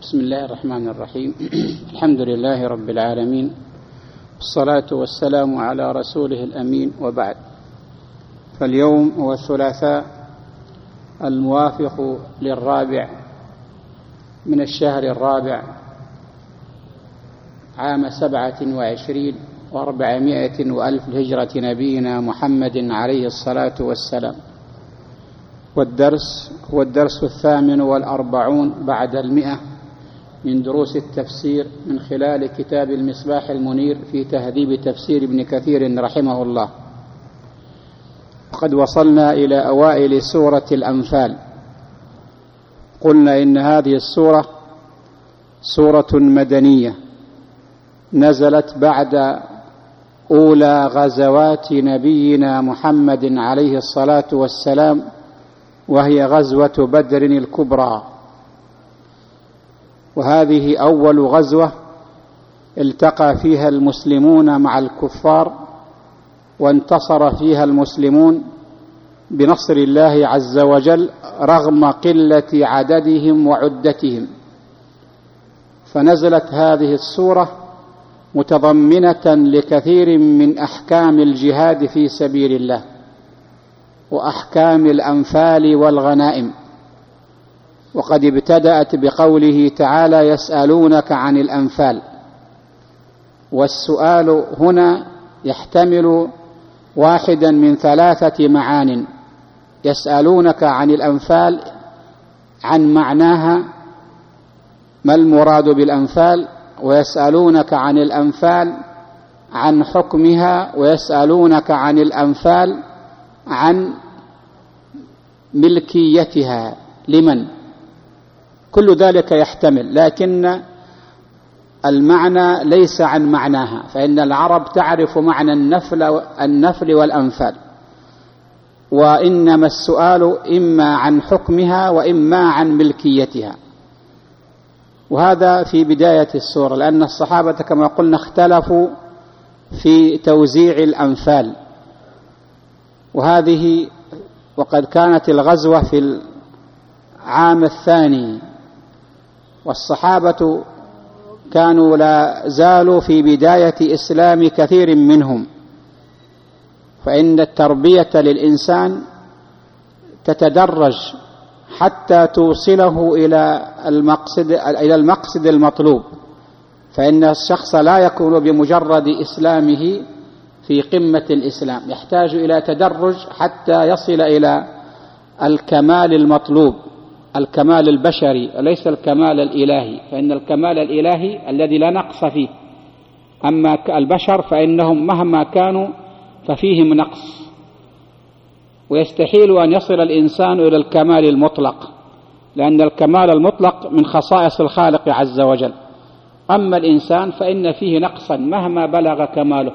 بسم الله الرحمن الرحيم. الحمد لله رب العالمين، والصلاة والسلام على رسوله الأمين، وبعد. فاليوم هو الثلاثاء الموافق للرابع من الشهر الرابع عام 27 و400 وألف الهجرة نبينا محمد عليه الصلاة والسلام، والدرس هو الدرس 48 بعد 100 من دروس التفسير من خلال كتاب المصباح المنير في تهذيب تفسير ابن كثير رحمه الله. وقد وصلنا إلى أوائل سورة الأنفال. قلنا إن هذه السورة سورة مدنية نزلت بعد أولى غزوات نبينا محمد عليه الصلاة والسلام، وهي غزوة بدر الكبرى، وهذه أول غزوة التقى فيها المسلمون مع الكفار، وانتصر فيها المسلمون بنصر الله عز وجل رغم قلة عددهم وعدتهم. فنزلت هذه السورة متضمنة لكثير من أحكام الجهاد في سبيل الله وأحكام الأنفال والغنائم. وقد ابتدأت بقوله تعالى: يسألونك عن الأنفال. والسؤال هنا يحتمل واحدا من 3 معان: يسألونك عن الأنفال عن معناها، ما المراد بالأنفال، ويسألونك عن الأنفال عن حكمها، ويسألونك عن الأنفال عن ملكيتها لمن. كل ذلك يحتمل، لكن المعنى ليس عن معناها، فإن العرب تعرف معنى النفل والأنفال، وإنما السؤال إما عن حكمها وإما عن ملكيتها. وهذا في بداية السورة، لأن الصحابة كما قلنا اختلفوا في توزيع الأنفال. وقد كانت الغزوة في العام 2، والصحابة كانوا لا زالوا في بداية إسلام كثير منهم، فإن التربية للإنسان تتدرج حتى توصله إلى المقصد المطلوب، فإن الشخص لا يكون بمجرد إسلامه في قمة الإسلام، يحتاج إلى تدرج حتى يصل إلى الكمال المطلوب، الكمال البشري وليس الكمال الإلهي، فإن الكمال الإلهي الذي لا نقص فيه، أما البشر فإنهم مهما كانوا ففيهم نقص، ويستحيل أن يصل الإنسان إلى الكمال المطلق، لأن الكمال المطلق من خصائص الخالق عز وجل. أما الإنسان فإن فيه نقصا مهما بلغ كماله،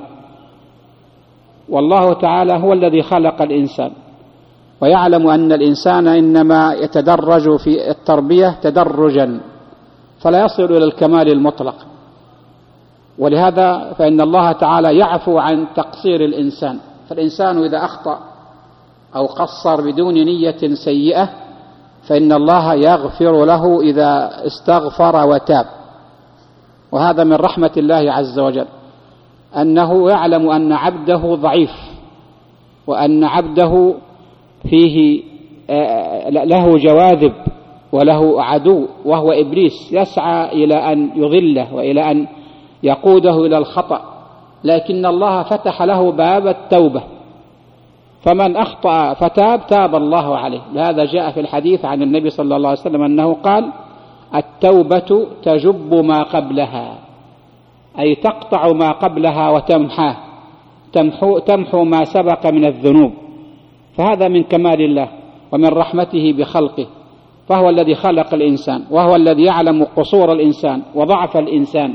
والله تعالى هو الذي خلق الإنسان، ويعلم أن الإنسان إنما يتدرج في التربية تدرجا، فلا يصل إلى الكمال المطلق. ولهذا فإن الله تعالى يعفو عن تقصير الإنسان، فالإنسان إذا أخطأ أو قصر بدون نية سيئة فإن الله يغفر له إذا استغفر وتاب. وهذا من رحمة الله عز وجل، أنه يعلم أن عبده ضعيف، وأن عبده فيه له جواذب وله عدو وهو إبليس يسعى إلى أن يضله وإلى أن يقوده إلى الخطأ، لكن الله فتح له باب التوبة، فمن أخطأ فتاب تاب الله عليه. لهذا جاء في الحديث عن النبي صلى الله عليه وسلم أنه قال: التوبة تجب ما قبلها، أي تقطع ما قبلها وتمحاه، تمحو ما سبق من الذنوب. فهذا من كمال الله ومن رحمته بخلقه، فهو الذي خلق الإنسان، وهو الذي يعلم قصور الإنسان وضعف الإنسان،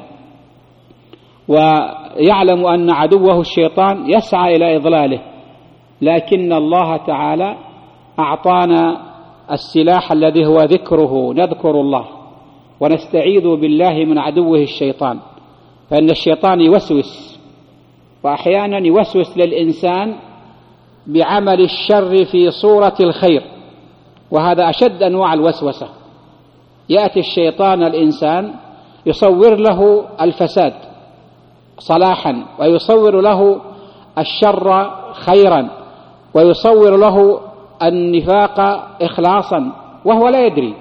ويعلم أن عدوه الشيطان يسعى إلى إضلاله، لكن الله تعالى أعطانا السلاح الذي هو ذكره، نذكر الله ونستعيذ بالله من عدوه الشيطان، فإن الشيطان يوسوس، وأحيانا يوسوس للإنسان بعمل الشر في صورة الخير، وهذا أشد أنواع الوسوسة، يأتي الشيطان الإنسان يصور له الفساد صلاحا، ويصور له الشر خيرا، ويصور له النفاق إخلاصا، وهو لا يدري.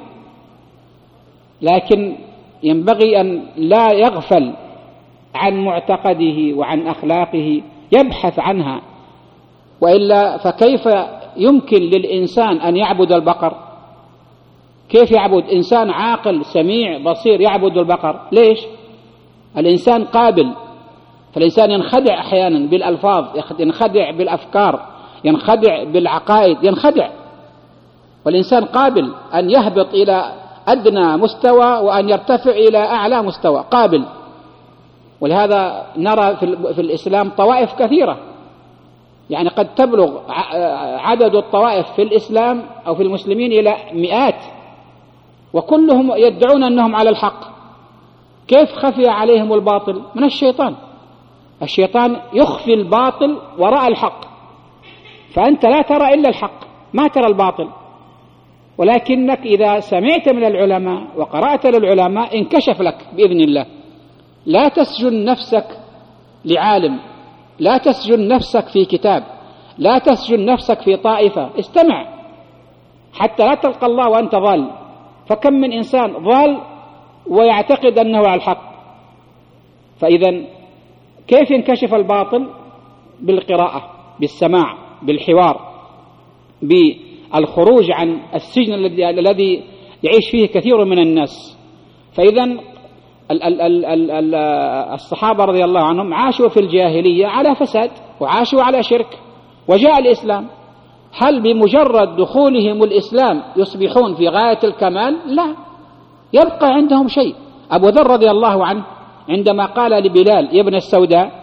لكن ينبغي أن لا يغفل عن معتقده وعن أخلاقه، يبحث عنها، وإلا فكيف يمكن للإنسان أن يعبد البقر؟ كيف يعبد إنسان عاقل سميع بصير يعبد البقر؟ ليش؟ الإنسان قابل، فالإنسان ينخدع أحيانا بالألفاظ، ينخدع بالأفكار، ينخدع بالعقائد، ينخدع. والإنسان قابل أن يهبط إلى أدنى مستوى وأن يرتفع إلى أعلى مستوى، قابل. ولهذا نرى في الإسلام طوائف كثيرة، يعني قد تبلغ عدد الطوائف في الإسلام أو في المسلمين إلى مئات، وكلهم يدعون أنهم على الحق. كيف خفي عليهم الباطل؟ من الشيطان. الشيطان يخفي الباطل وراء الحق، فأنت لا ترى إلا الحق، ما ترى الباطل. ولكنك إذا سمعت من العلماء وقرأت للعلماء انكشف لك بإذن الله. لا تسجن نفسك لعالم، لا تسجن نفسك في كتاب، لا تسجن نفسك في طائفة، استمع حتى لا تلقى الله وأنت ضال. فكم من إنسان ضال ويعتقد أنه على الحق. فإذا كيف ينكشف الباطل؟ بالقراءة، بالسماع، بالحوار، بالخروج عن السجن الذي يعيش فيه كثير من الناس. فإذا الصحابة رضي الله عنهم عاشوا في الجاهلية على فساد وعاشوا على شرك، وجاء الإسلام. هل بمجرد دخولهم الإسلام يصبحون في غاية الكمال؟ لا، يبقى عندهم شيء. أبو ذر رضي الله عنه عندما قال لبلال يا ابن السوداء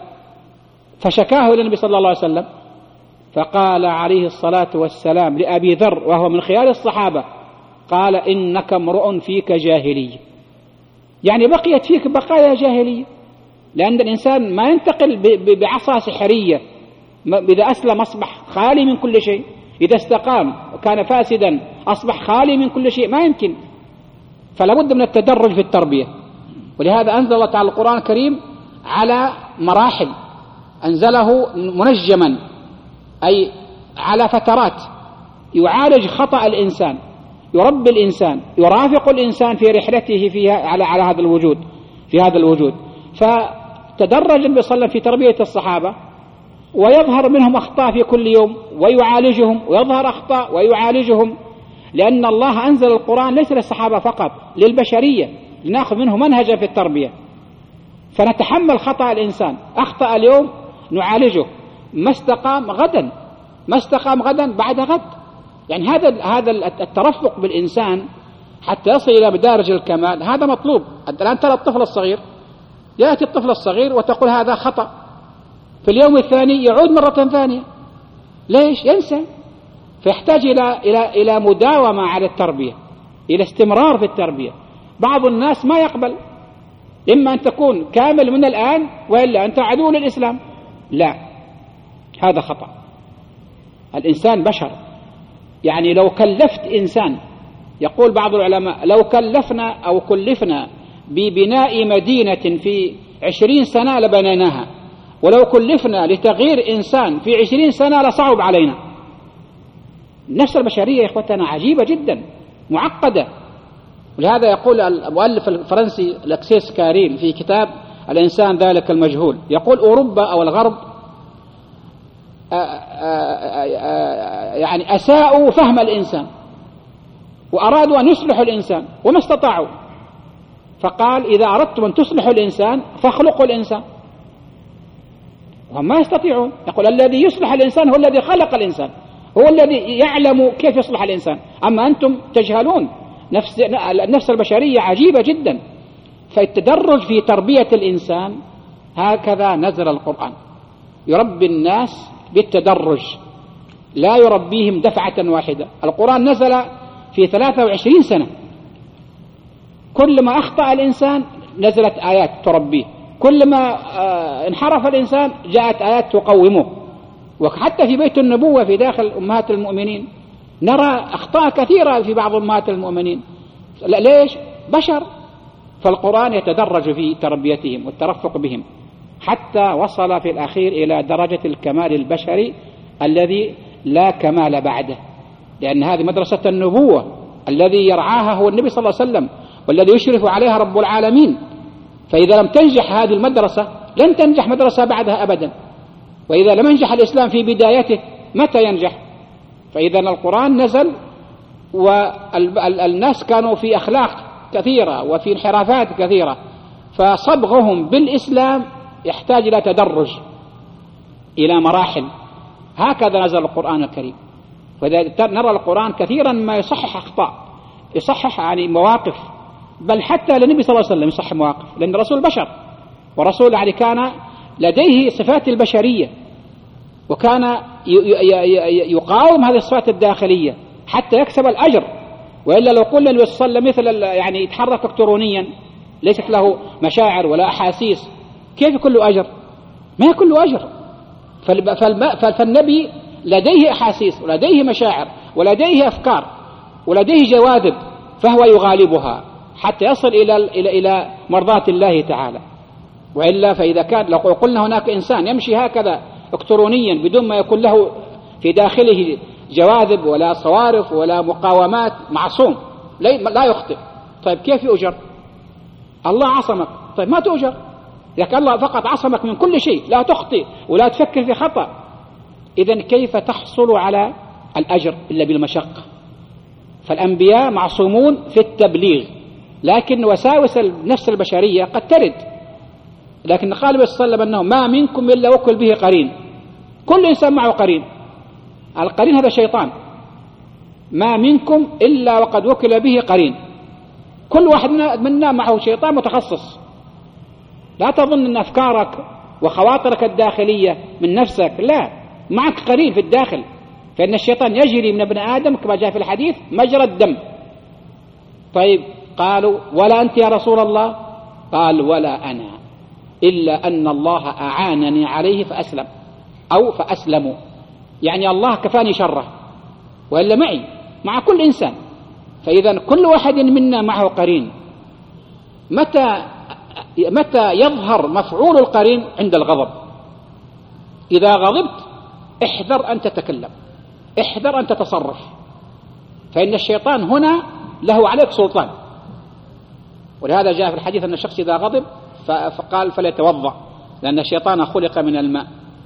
فشكاه إلى النبي صلى الله عليه وسلم، فقال عليه الصلاة والسلام لأبي ذر وهو من خيار الصحابة، قال إنك امرؤ فيك جاهلية، يعني بقيت فيك بقايا جاهلية. لأن الإنسان ما ينتقل بعصا سحرية، إذا أسلم أصبح خالي من كل شيء، إذا استقام وكان فاسدا أصبح خالي من كل شيء، ما يمكن. فلا بد من التدرج في التربية. ولهذا أنزل الله تعالى القرآن الكريم على مراحل، أنزله منجما، أي على فترات، يعالج خطأ الإنسان، يربي الإنسان، يرافق الإنسان في رحلته فيها على هذا الوجود، في هذا الوجود. فتدرج النبي صلى الله عليه وسلم في تربية الصحابة، ويظهر منهم أخطاء في كل يوم ويعالجهم، ويظهر أخطاء ويعالجهم، لأن الله أنزل القرآن ليس للصحابة فقط، للبشرية، لنأخذ منه منهجا في التربية. فنتحمل خطأ الإنسان، أخطأ اليوم نعالجه، ما استقام غدا، ما استقام غدا بعد غد. يعني هذا الترفق بالإنسان حتى يصل إلى مدارج الكمال، هذا مطلوب. الآن ترى الطفل الصغير، يأتي الطفل الصغير وتقول هذا خطأ، في اليوم الثاني يعود مرة ثانية. ليش؟ ينسى. فيحتاج إلى مداومة على التربية، إلى استمرار في التربية. بعض الناس ما يقبل، إما أن تكون كامل من الآن وإلا أنت عدو للإسلام. لا، هذا خطأ. الإنسان بشر، يعني لو كلفت إنسان، يقول بعض العلماء لو كلفنا أو كلفنا ببناء مدينة في 20 سنة لبنيناها، ولو كلفنا لتغيير إنسان في 20 سنة لصعب علينا. النفس البشرية يا إخوتنا عجيبة جدا، معقدة. ولهذا يقول المؤلف الفرنسي لاكسيس كاريل في كتاب الإنسان ذلك المجهول، يقول أوروبا أو الغرب يعني أساءوا فهم الإنسان، وأرادوا أن يصلحوا الإنسان وما استطاعوا. فقال إذا أردتم أن تصلحوا الإنسان فاخلقوا الإنسان، وهم ما يستطيعون. يقول الذي يصلح الإنسان هو الذي خلق الإنسان، هو الذي يعلم كيف يصلح الإنسان، أما أنتم تجهلون. النفس البشرية عجيبة جدا. فالتدرج في تربية الإنسان هكذا نزل القرآن، يربي الناس بالتدرج، لا يربيهم دفعة واحدة. القرآن نزل في 23 سنة، كل ما أخطأ الإنسان نزلت آيات تربيه، كل ما انحرف الإنسان جاءت آيات تقومه. وحتى في بيت النبوة في داخل أمهات المؤمنين نرى أخطاء كثيرة في بعض أمهات المؤمنين. ليش؟ بشر. فالقرآن يتدرج في تربيتهم والترفق بهم حتى وصل في الأخير إلى درجة الكمال البشري الذي لا كمال بعده، لأن هذه مدرسة النبوة الذي يرعاها هو النبي صلى الله عليه وسلم والذي يشرف عليها رب العالمين. فإذا لم تنجح هذه المدرسة لن تنجح مدرسة بعدها أبدا. وإذا لم ينجح الإسلام في بدايته متى ينجح؟ فإذا القرآن نزل والناس كانوا في أخلاق كثيرة وفي انحرافات كثيرة، فصبغهم بالإسلام يحتاج إلى تدرج، إلى مراحل. هكذا نزل القرآن الكريم. وإذا نرى القرآن كثيرا ما يصحح أخطاء، يصحح يعني مواقف، بل حتى للنبي صلى الله عليه وسلم يصحح مواقف، لأن الرسول بشر، ورسول يعني كان لديه صفات البشرية، وكان يقاوم هذه الصفات الداخلية حتى يكسب الأجر. وإلا لو قلنا النبي صلى الله عليه وسلم مثل يعني يتحرك إلكترونيا ليست له مشاعر ولا أحاسيس، كيف يكون له أجر؟ ما يكون له أجر. فالنبي لديه أحاسيس ولديه مشاعر ولديه أفكار ولديه جواذب، فهو يغالبها حتى يصل إلى مرضاة الله تعالى. وإلا فإذا كان لو قلنا هناك إنسان يمشي هكذا إلكترونيا بدون ما يكون له في داخله جواذب ولا صوارف ولا مقاومات، معصوم لا يخطئ، طيب كيف يؤجر؟ الله عصمك، طيب ما تؤجر، لكن الله فقط عصمك من كل شيء، لا تخطئ ولا تفكر في خطأ. إذن كيف تحصل على الأجر إلا بالمشقة؟ فالأنبياء معصومون في التبليغ، لكن وساوس النفس البشرية قد ترد. لكن قال النبي صلى الله عليه وسلم أنه ما منكم إلا وكل به قرين، كل إنسان معه قرين. القرين هذا الشيطان، ما منكم إلا وقد وكل به قرين، كل واحد منا معه شيطان متخصص. لا تظن أن أفكارك وخواطرك الداخلية من نفسك، لا، معك قرين في الداخل، فإن الشيطان يجري من ابن آدم كما جاء في الحديث مجرى الدم. طيب قالوا ولا أنت يا رسول الله؟ قال ولا أنا، إلا أن الله أعانني عليه فأسلم أو فأسلموا، يعني الله كفاني شره، وإلا معي مع كل إنسان. فإذا كل واحد منا معه قرين. متى يظهر مفعول القرين؟ عند الغضب. إذا غضبت احذر أن تتكلم، احذر أن تتصرف، فإن الشيطان هنا له عليك سلطان. ولهذا جاء في الحديث أن الشخص إذا غضب فقال فليتوضأ، لأن الشيطان خلق من الماء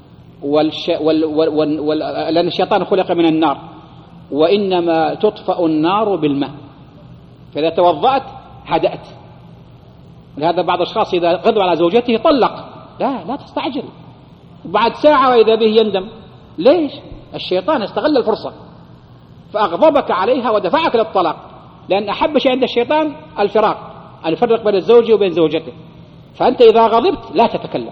لأن الشيطان خلق من النار، وإنما تطفأ النار بالماء، فإذا توضأت هدأت. لهذا بعض الأشخاص إذا غضب على زوجته طلق، لا تستعجل، وبعد ساعة وإذا به يندم. ليش؟ الشيطان استغل الفرصة فأغضبك عليها ودفعك للطلاق، لأن أحب شيء عند الشيطان الفراق، أن يفرق بين الزوج وبين زوجته. فأنت إذا غضبت لا تتكلم.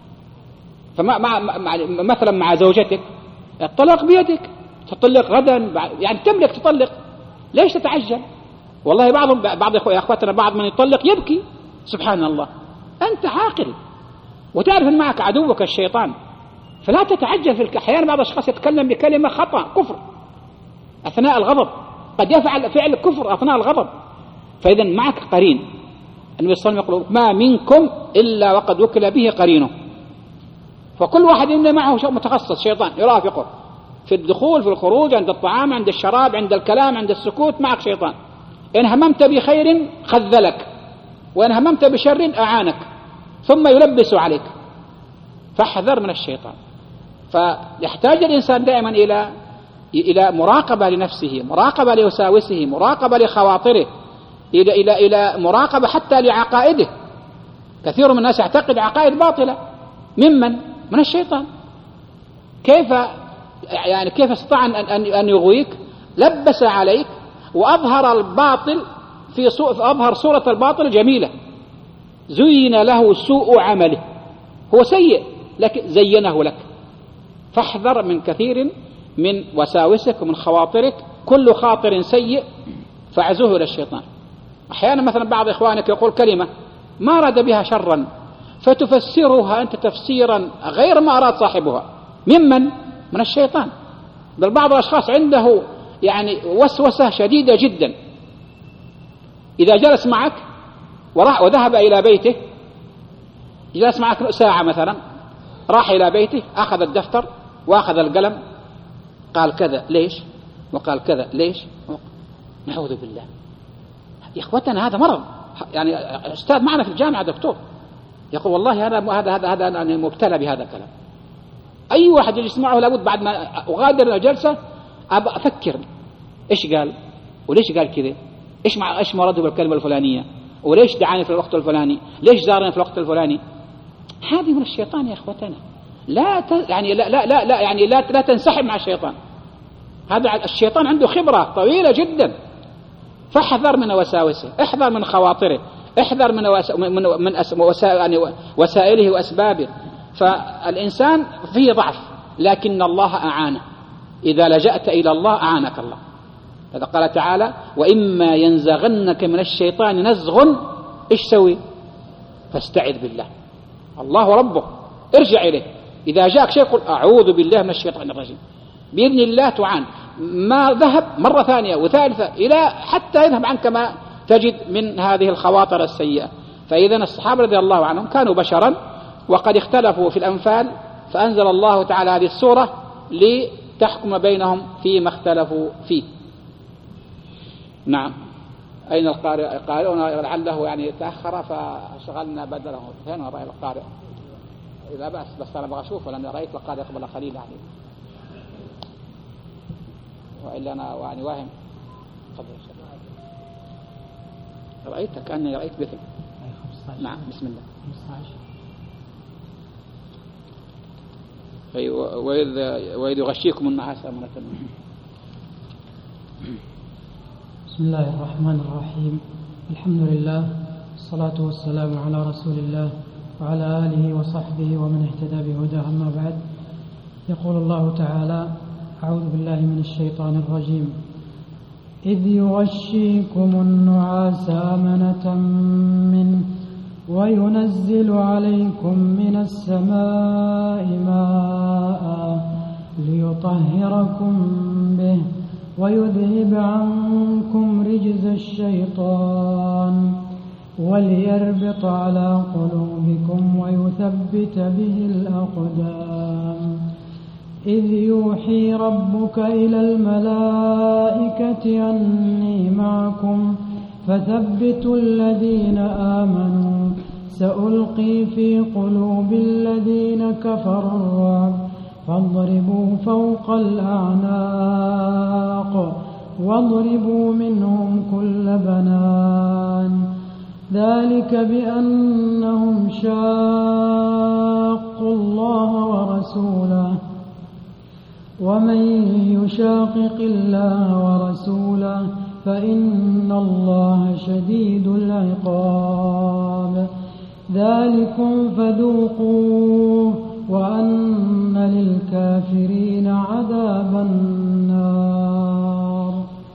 مثلا مع زوجتك الطلاق بيدك، تطلق غدا، يعني تملك تطلق، ليش تتعجل؟ والله بعض أخواتنا بعض من يطلق يبكي، سبحان الله، أنت عاقل وتعرف أن معك عدوك الشيطان، فلا تتعجل في أحيانا بعض الأشخاص يتكلم بكلمة خطأ كفر أثناء الغضب، قد يفعل فعل كفر أثناء الغضب. فإذا معك قرين. النبي صلى الله عليه وسلم يقول ما منكم إلا وقد وكل به قرينه، فكل واحد منا معه متخصص شيطان يرافقه في الدخول في الخروج، عند الطعام، عند الشراب، عند الكلام، عند السكوت، معك شيطان. إن هممت بخير خذلك، وإن هممت بشر أعانك، ثم يلبس عليك، فاحذر من الشيطان. فيحتاج الإنسان دائما إلى مراقبة لنفسه، مراقبة لوساوسه، مراقبة لخواطره، إلى مراقبة حتى لعقائده. كثير من الناس يعتقد عقائد باطلة، من الشيطان. كيف استطاع أن يغويك؟ لبس عليك وأظهر الباطل أظهر صورة الباطل جميلة، زين له سوء عمله، هو سيء لكن زينه لك. فاحذر من كثير من وساوسك ومن خواطرك، كل خاطر سيء فاعزوه إلى الشيطان. أحيانا مثلا بعض إخوانك يقول كلمة ما أراد بها شرا فتفسرها أنت تفسيرا غير ما أراد صاحبها، من الشيطان. بل بعض الأشخاص عنده يعني وسوسة شديدة جدا، إذا جلس معك وذهب إلى بيته، جلس معك ساعة مثلا، راح إلى بيته، أخذ الدفتر وأخذ القلم، قال كذا ليش وقال كذا ليش، نعوذ بالله يا إخوتنا، هذا مرض. يعني أستاذ معنا في الجامعة دكتور يقول والله هذا أنا مبتلى بهذا الكلام. أي واحد يسمعه لابد بعد ما أغادر الجلسة أبقى أفكر إيش قال وليش قال كذا، إيش مرده بالكلمة الفلانية، وليش دعاني في الوقت الفلاني، ليش زارني في الوقت الفلاني. هذه من الشيطان يا إخوتنا. لا تنسحب مع الشيطان. هذا الشيطان عنده خبرة طويلة جدا، فاحذر من وساوسه، احذر من خواطره، احذر من وسائله وأسبابه. فالإنسان فيه ضعف، لكن الله أعانه. إذا لجأت إلى الله أعانك الله. هذا قال تعالى: وإما ينزغنك من الشيطان نزغ، إيش سوي؟ فاستعذ بالله، الله ربه، ارجع إليه. إذا جاءك شيء قل أعوذ بالله من الشيطان الرجيم، بإذن الله تعان. ما ذهب مرة ثانية وثالثة إلى حتى يذهب عنك ما تجد من هذه الخواطر السيئة. فإذا الصحابة رضي الله عنهم كانوا بشرا وقد اختلفوا في الأنفال، فأنزل الله تعالى هذه السورة لتحكم بينهم فيما اختلفوا فيه. نعم. أين القارئ؟ قارئنا لعله يعني تأخر فشغلنا بدله. فين رأي القارئ؟ لا بأس، بس أنا أبغى أشوفه لأن رأيت القارئ قبل قليل يعني، وإلا أنا يعني واهم. رأيتك كأني رأيت مثل. نعم بسم الله. وإذ يغشيكم النعاس أمنة. بسم الله الرحمن الرحيم. الحمد لله والصلاة والسلام على رسول الله وعلى آله وصحبه ومن اهتدى بهداه. أما بعد، يقول الله تعالى: أعوذ بالله من الشيطان الرجيم. إذ يغشيكم النعاس أمنة منه وينزل عليكم من السماء ماء ليطهركم به ويذهب عنكم رجز الشيطان وليربط على قلوبكم ويثبت به الأقدام. إذ يوحي ربك إلى الملائكة أني معكم فثبتوا الذين آمنوا سألقي في قلوب الذين كفروا الرعب فاضربوا فوق الأعناق واضربوا منهم كل بنان. ذلك بأنهم شاقوا الله ورسوله ومن يشاقق الله ورسوله فإن الله شديد العقاب. ذلكم فذوقوه وأن للكافرين عذاب النار.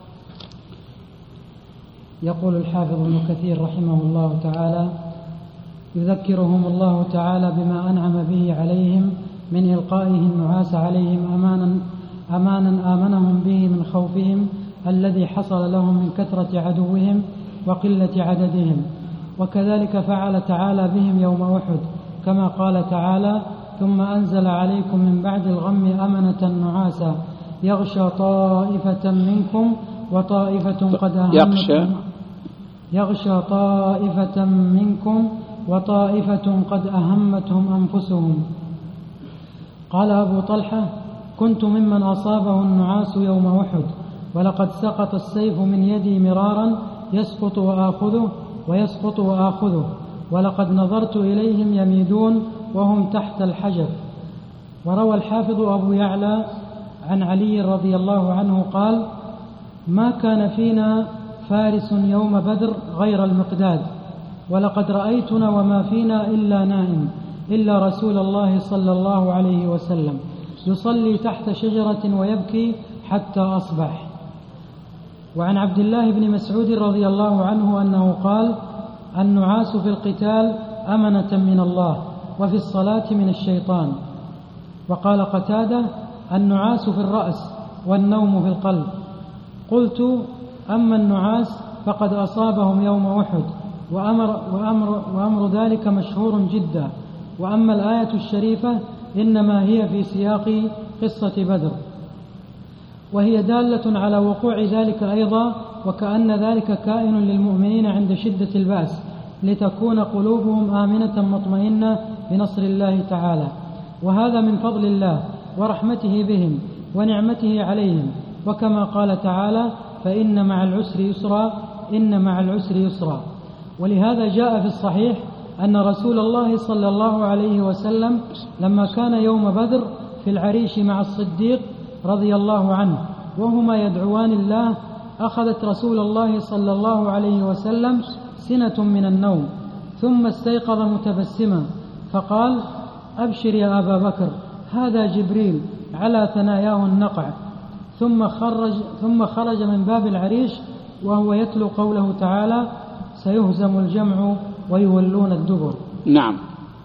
يقول الحافظ ابن كثير رحمه الله تعالى: يذكرهم الله تعالى بما أنعم به عليهم من إلقائه النعاس عليهم أمانا آمنهم به من خوفهم الذي حصل لهم من كثرة عدوهم وقلة عددهم. وكذلك فعل تعالى بهم يوم أحد، كما قال تعالى: ثم أنزل عليكم من بعد الغم أمنة نعاسا يغشى طائفة منكم وطائفة قد أهمتهم يغشى طائفة منكم وطائفة قد أهمتهم أنفسهم. قال أبو طلحة: كنت ممن أصابه النعاس يوم أحد، ولقد سقط السيف من يدي مرارا يسقط وآخذه ويسقط وآخذه، ولقد نظرت إليهم يميدون وهم تحت الحجر. وروى الحافظ أبو يعلى عن علي رضي الله عنه قال: ما كان فينا فارس يوم بدر غير المقداد، ولقد رأيتنا وما فينا إلا نائم إلا رسول الله صلى الله عليه وسلم يصلي تحت شجرة ويبكي حتى أصبح. وعن عبد الله بن مسعود رضي الله عنه أنه قال: النعاس في القتال أمنة من الله، وفي الصلاة من الشيطان. وقال قتادة: النعاس في الرأس والنوم في القلب. قلت: أما النعاس فقد أصابهم يوم أحد، وأمر ذلك مشهور جدا. وأما الآية الشريفة إنما هي في سياق قصة بدر، وهي دالة على وقوع ذلك أيضا، وكأن ذلك كائن للمؤمنين عند شدة البأس، لتكون قلوبهم آمنة مطمئنة بنصر الله تعالى. وهذا من فضل الله ورحمته بهم ونعمته عليهم. وكما قال تعالى: فإن مع العسر يسرا، إن مع العسر يسرا. ولهذا جاء في الصحيح أن رسول الله صلى الله عليه وسلم لما كان يوم بدر في العريش مع الصديق رضي الله عنه وهما يدعوان الله، أخذت رسول الله صلى الله عليه وسلم سنة من النوم، ثم استيقظ متبسما فقال: أبشر يا أبا بكر، هذا جبريل على ثناياه النقع. ثم خرج من باب العريش وهو يتلو قوله تعالى: سيهزم الجمع ويولون الدبر. نعم.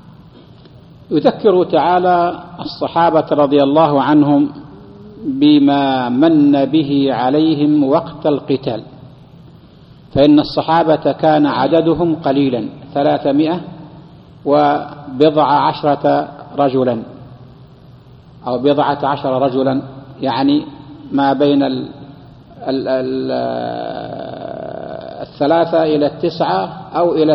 يذكر تعالى الصحابة رضي الله عنهم بما من به عليهم وقت القتال، فإن الصحابة كان عددهم قليلا 310 رجلا أو 11 رجلا، يعني ما بين 3 إلى 9 أو إلى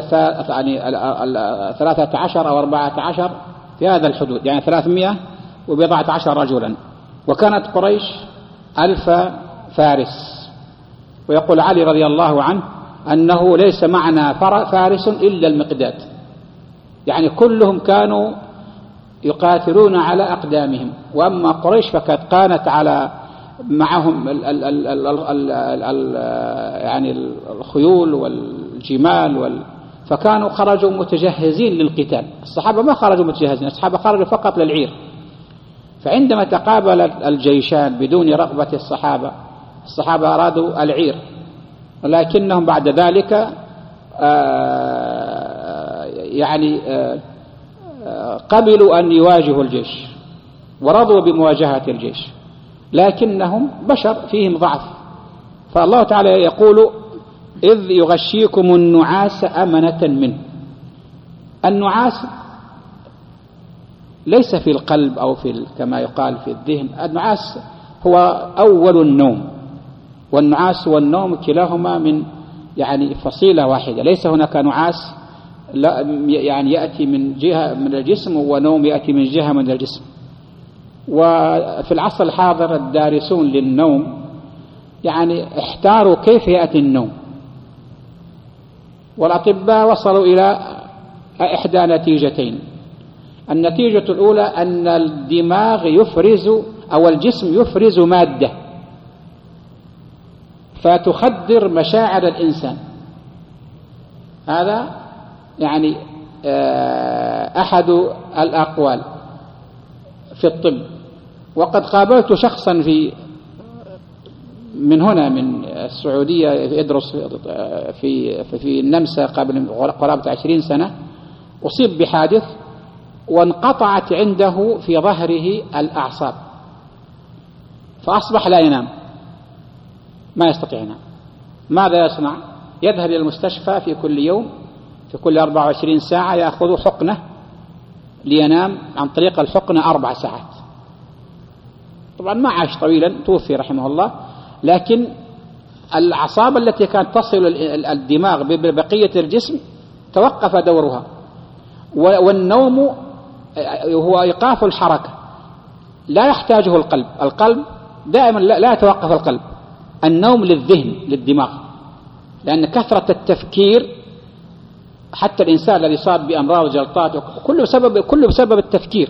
13 أو 14 في هذا الحدود، يعني 310 رجلا. وكانت قريش 1000 فارس. ويقول علي رضي الله عنه أنه ليس معنا فارس إلا المقداد، يعني كلهم كانوا يقاتلون على أقدامهم. وأما قريش فقد كانت على معهم يعني الخيول والجمال فكانوا خرجوا متجهزين للقتال. الصحابة ما خرجوا متجهزين، الصحابة خرجوا فقط للعير. فعندما تقابل الجيشان بدون رغبة الصحابة أرادوا العير، ولكنهم بعد ذلك يعني قبلوا أن يواجهوا الجيش ورضوا بمواجهة الجيش، لكنهم بشر فيهم ضعف. فالله تعالى يقول: إذ يغشيكم النعاس أمنة منه. النعاس ليس في القلب أو كما يقال في الذهن، النعاس هو أول النوم، والنعاس والنوم كلاهما من يعني فصيلة واحدة، ليس هناك نعاس يعني يأتي من جهة من الجسم ونوم يأتي من جهة من الجسم. وفي العصر الحاضر الدارسون للنوم يعني احتاروا كيف يأتي النوم، والأطباء وصلوا إلى إحدى نتيجتين. النتيجة الأولى أن الدماغ يفرز أو الجسم يفرز مادة فتخدر مشاعر الإنسان. هذا يعني أحد الأقوال في الطب. وقد قابلت شخصا من هنا من السعودية يدرس في النمسا قبل قرابة 20 سنة، أصيب بحادث وانقطعت عنده في ظهره الأعصاب، فأصبح لا ينام، ما يستطيع ينام. ماذا يصنع؟ يذهب إلى المستشفى في كل يوم، في كل 24 ساعة يأخذ حقنة لينام عن طريق الحقنة 4 ساعات. طبعا ما عاش طويلا، توفي رحمه الله، لكن الأعصاب التي كانت تصل الدماغ ببقية الجسم توقف دورها. والنوم هو إيقاف الحركة، لا يحتاجه القلب دائما لا يتوقف القلب. النوم للذهن للدماغ، لأن كثرة التفكير، حتى الإنسان الذي صاب بأمراض جلطات كله بسبب التفكير.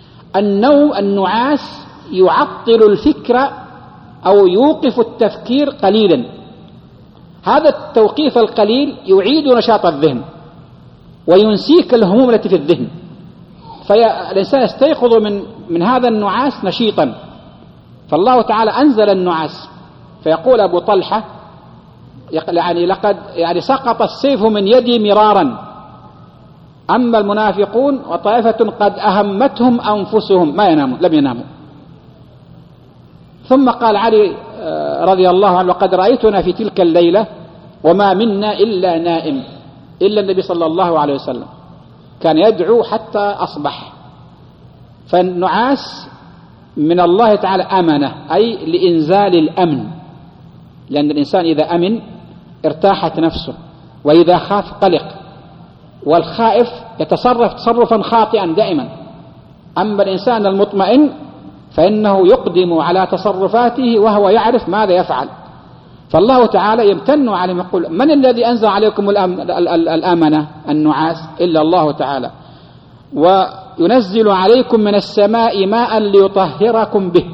النعاس يعطل الفكرة أو يوقف التفكير قليلا. هذا التوقيف القليل يعيد نشاط الذهن وينسيك الهموم التي في الذهن، فالإنسان يستيقظ من هذا النعاس نشيطا. فالله تعالى أنزل النعاس، فيقول أبو طلحة يعني لقد سقط السيف من يدي مرارا، أما المنافقون وطائفة قد أهمتهم أنفسهم لم يناموا. ثم قال علي رضي الله عنه: وقد رأيتنا في تلك الليلة وما منا إلا نائم، إلا النبي صلى الله عليه وسلم كان يدعو حتى أصبح. فالنعاس من الله تعالى أمنة، أي لإنزال الأمن، لأن الإنسان إذا أمن ارتاحت نفسه، وإذا خاف قلق، والخائف يتصرف تصرفا خاطئا دائما. أما الإنسان المطمئن فإنه يقدم على تصرفاته وهو يعرف ماذا يفعل. فالله تعالى يمتن عليهم، يقول: من الذي أنزل عليكم الأمنة النعاس إلا الله تعالى، وينزل عليكم من السماء ماء ليطهركم به.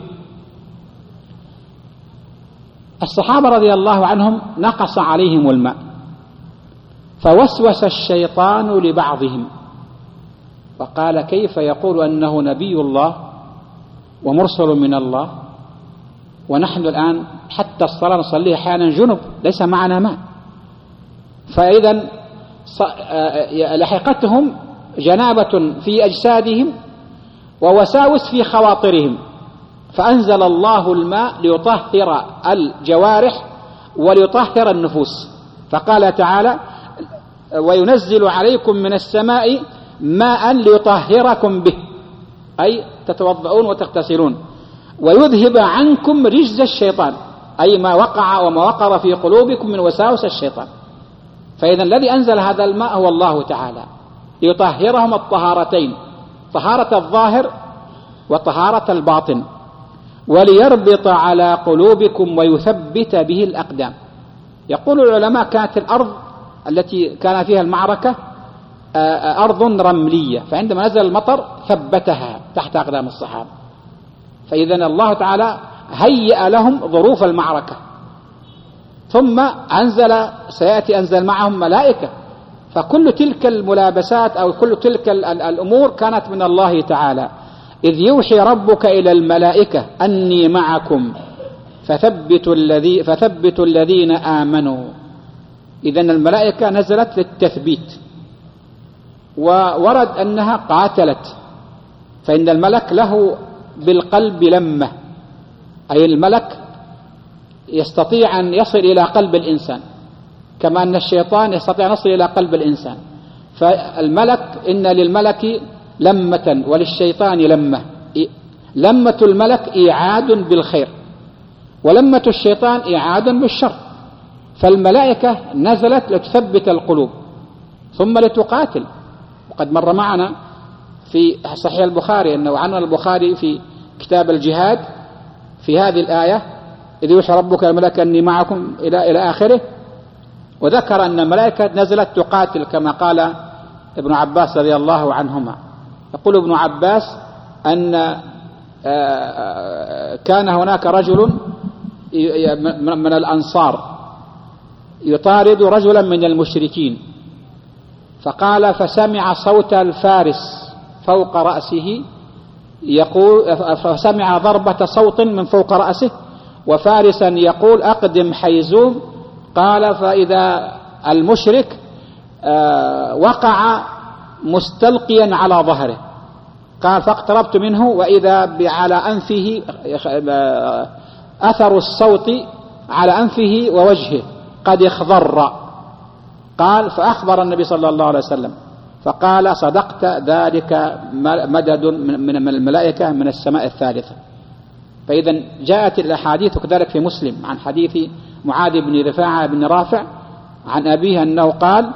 الصحابة رضي الله عنهم نقص عليهم الماء، فوسوس الشيطان لبعضهم وقال: كيف يقول أنه نبي الله ومرسل من الله، ونحن الآن حتى الصلاة نصليها أحيانا جنب ليس معنا ماء. فإذا لحقتهم جنابة في أجسادهم ووساوس في خواطرهم، فأنزل الله الماء ليطهر الجوارح وليطهر النفوس. فقال تعالى: وينزل عليكم من السماء ماء ليطهركم به، أي تتوضؤون وتغتسلون، ويذهب عنكم رجز الشيطان، أي ما وقع وما وقر في قلوبكم من وساوس الشيطان. فإذا الذي أنزل هذا الماء هو الله تعالى ليطهرهم الطهارتين، طهارة الظاهر وطهارة الباطن، وليربط على قلوبكم ويثبت به الأقدام. يقول العلماء: كانت الأرض التي كان فيها المعركة أرض رملية، فعندما نزل المطر ثبتها تحت أقدام الصحابة. فإذا الله تعالى هيأ لهم ظروف المعركة، ثم سيأتي أنزل معهم ملائكة. فكل تلك الملابسات أو كل تلك الأمور كانت من الله تعالى. إذ يوحي ربك إلى الملائكة أني معكم فثبتوا الذين آمنوا. إذن الملائكة نزلت للتثبيت، وورد أنها قاتلت، فإن الملك له بالقلب لمة، أي الملك يستطيع أن يصل إلى قلب الإنسان كما أن الشيطان يستطيع أن يصل إلى قلب الإنسان. فالملك إن للملك لمة وللشيطان لمة، لمة الملك إيعاد بالخير، ولمة الشيطان إيعاد بالشر. فالملائكة نزلت لتثبت القلوب ثم لتقاتل. وقد مر معنا في صحيح البخاري أنه عنوان البخاري في كتاب الجهاد في هذه الآية: إذ يوحي ربك الملائكة أني معكم إلى آخره، وذكر أن الملائكة نزلت تقاتل كما قال ابن عباس رضي الله عنهما. يقول ابن عباس أن كان هناك رجل من الأنصار يطارد رجلا من المشركين، فقال: فسمع صوت الفارس فوق رأسه يقول، فسمع ضربة صوت من فوق رأسه وفارسا يقول: أقدم حيزوم. قال: فإذا المشرك وقع مستلقيا على ظهره. قال: فاقتربت منه وإذا على أنفه أثر الصوت على أنفه ووجهه قد اخضر. قال: فأخبر النبي صلى الله عليه وسلم فقال: صدقت، ذلك مدد من الملائكة من السماء الثالثة. فإذا جاءت الأحاديث وكذلك في مسلم عن حديث معاذ بن رفاعة بن رافع عن أبيه أنه قال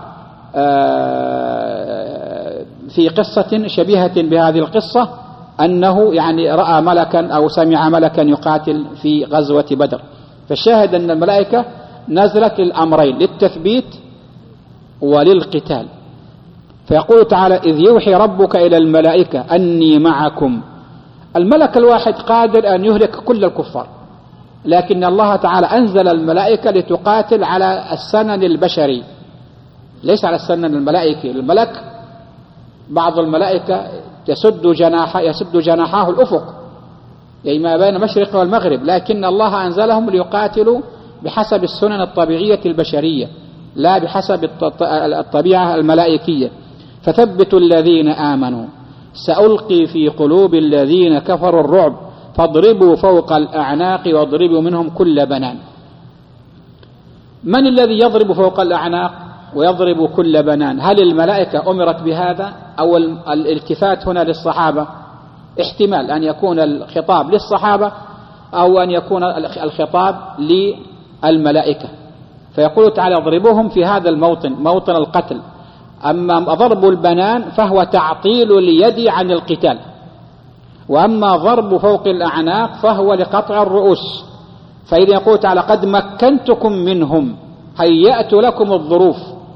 في قصة شبيهة بهذه القصة أنه يعني رأى ملكا أو سمع ملكا يقاتل في غزوة بدر. فالشاهد أن الملائكة نزلت للأمرين، للتثبيت وللقتال. فيقول تعالى: إذ يوحي ربك إلى الملائكة أني معكم. الملك الواحد قادر أن يهلك كل الكفار، لكن الله تعالى أنزل الملائكة لتقاتل على السنن البشري، ليس على السنن الملائكي. الملك بعض الملائكة يسد جناحاه الأفق، يعني ما بين المشرق والمغرب، لكن الله أنزلهم ليقاتلوا بحسب السنن الطبيعية البشرية لا بحسب الطبيعة الملائكية. فثبتوا الذين آمنوا سألقي في قلوب الذين كفروا الرعب فاضربوا فوق الأعناق واضربوا منهم كل بنان. من الذي يضرب فوق الأعناق ويضرب كل بنان؟ هل الملائكة أمرت بهذا أو الالتفات هنا للصحابة؟ احتمال أن يكون الخطاب للصحابة أو أن يكون الخطاب للملائكة، فيقول تعالى اضربوهم في هذا الموطن، موطن القتل. أما ضرب البنان فهو تعطيل اليد عن القتال، وأما ضرب فوق الأعناق فهو لقطع الرؤوس. فإذا يقول تعالى قد مكنتكم منهم، هيأت لكم الظروف،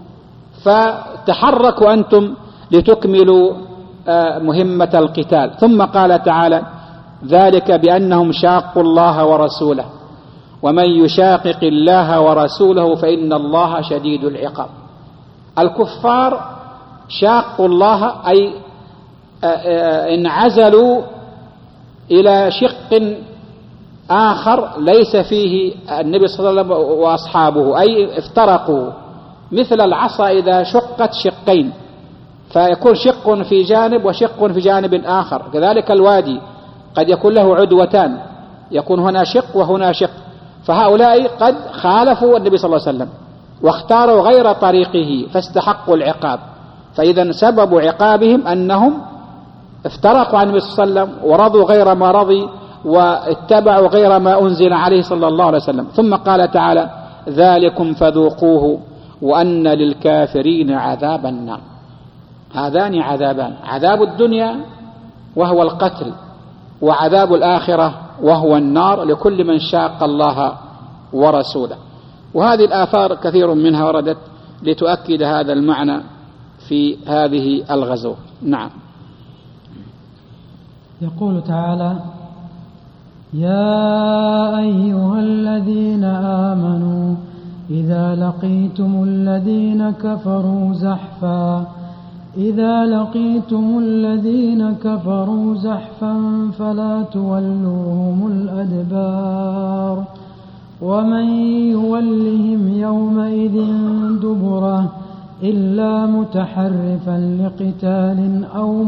فتحركوا أنتم لتكملوا مهمة القتال. ثم قال تعالى ذلك بأنهم شاقوا الله ورسوله ومن يشاقق الله ورسوله فإن الله شديد العقاب. الكفار شاقوا الله أي انعزلوا إلى شق آخر ليس فيه النبي صلى الله عليه وسلم وأصحابه، أي افترقوا مثل العصا إذا شقت شقين، فيكون شق في جانب وشق في جانب آخر. كذلك الوادي قد يكون له عدوتان، يكون هنا شق وهنا شق، فهؤلاء قد خالفوا النبي صلى الله عليه وسلم واختاروا غير طريقه فاستحقوا العقاب. فإذا سبب عقابهم أنهم افترقوا عن النبي صلى الله عليه وسلم ورضوا غير ما رضي واتبعوا غير ما أنزل عليه صلى الله عليه وسلم. ثم قال تعالى ذلكم فذوقوه وأن للكافرين عذاب النار. هذان عذابان، عذاب الدنيا وهو القتل، وعذاب الآخرة وهو النار لكل من شاق الله ورسوله. وهذه الآثار كثير منها وردت لتؤكد هذا المعنى في هذه الغزوة. نعم. يقول تعالى يا أيها الذين آمنوا إذا لقيتم الذين كفروا زحفا فلا تولوهم الأدبار ومن يولهم يومئذ دبره إلا متحرفا لقتال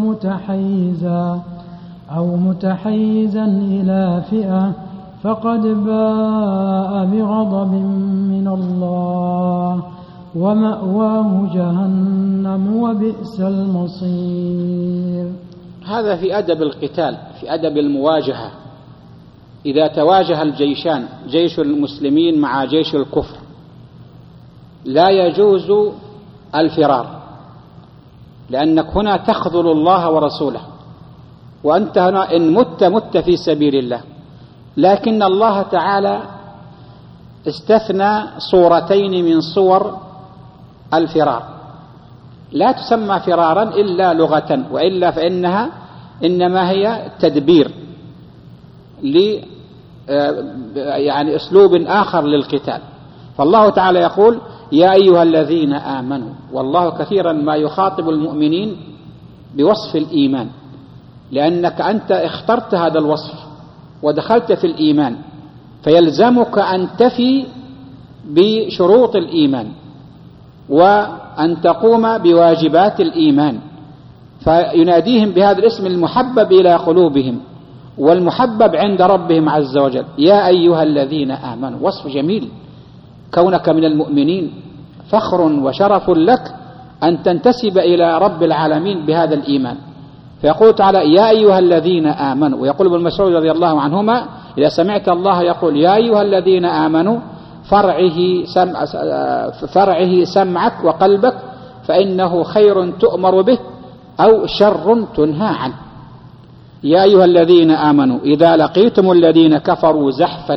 أو متحيزا إلى فئة فقد باء بغضب من الله ومأواه جهنم وبئس المصير. هذا في أدب القتال، في أدب المواجهة. إذا تواجه الجيشان، جيش المسلمين مع جيش الكفر، لا يجوز الفرار، لأنك هنا تخذل الله ورسوله، وأنت هنا إن مت في سبيل الله. لكن الله تعالى استثنى صورتين من صور الفرار، لا تسمى فرارا إلا لغة، وإلا فإنها إنما هي تدبير يعني أسلوب آخر للقتال. فالله تعالى يقول يا أيها الذين آمنوا، والله كثيرا ما يخاطب المؤمنين بوصف الإيمان، لأنك أنت اخترت هذا الوصف ودخلت في الإيمان، فيلزمك أن تفي بشروط الإيمان وأن تقوم بواجبات الإيمان. فيناديهم بهذا الاسم المحبب إلى قلوبهم والمحبب عند ربهم عز وجل، يا أيها الذين آمنوا. وصف جميل، كونك من المؤمنين فخر وشرف لك أن تنتسب إلى رب العالمين بهذا الإيمان. فيقول تعالى يا أيها الذين آمنوا، ويقول ابن مسعود رضي الله عنهما إذا سمعت الله يقول يا أيها الذين آمنوا فرعه سمعك وقلبك، فإنه خير تؤمر به أو شر تنهى عنه. يا أيها الذين آمنوا إذا لقيتم الذين كفروا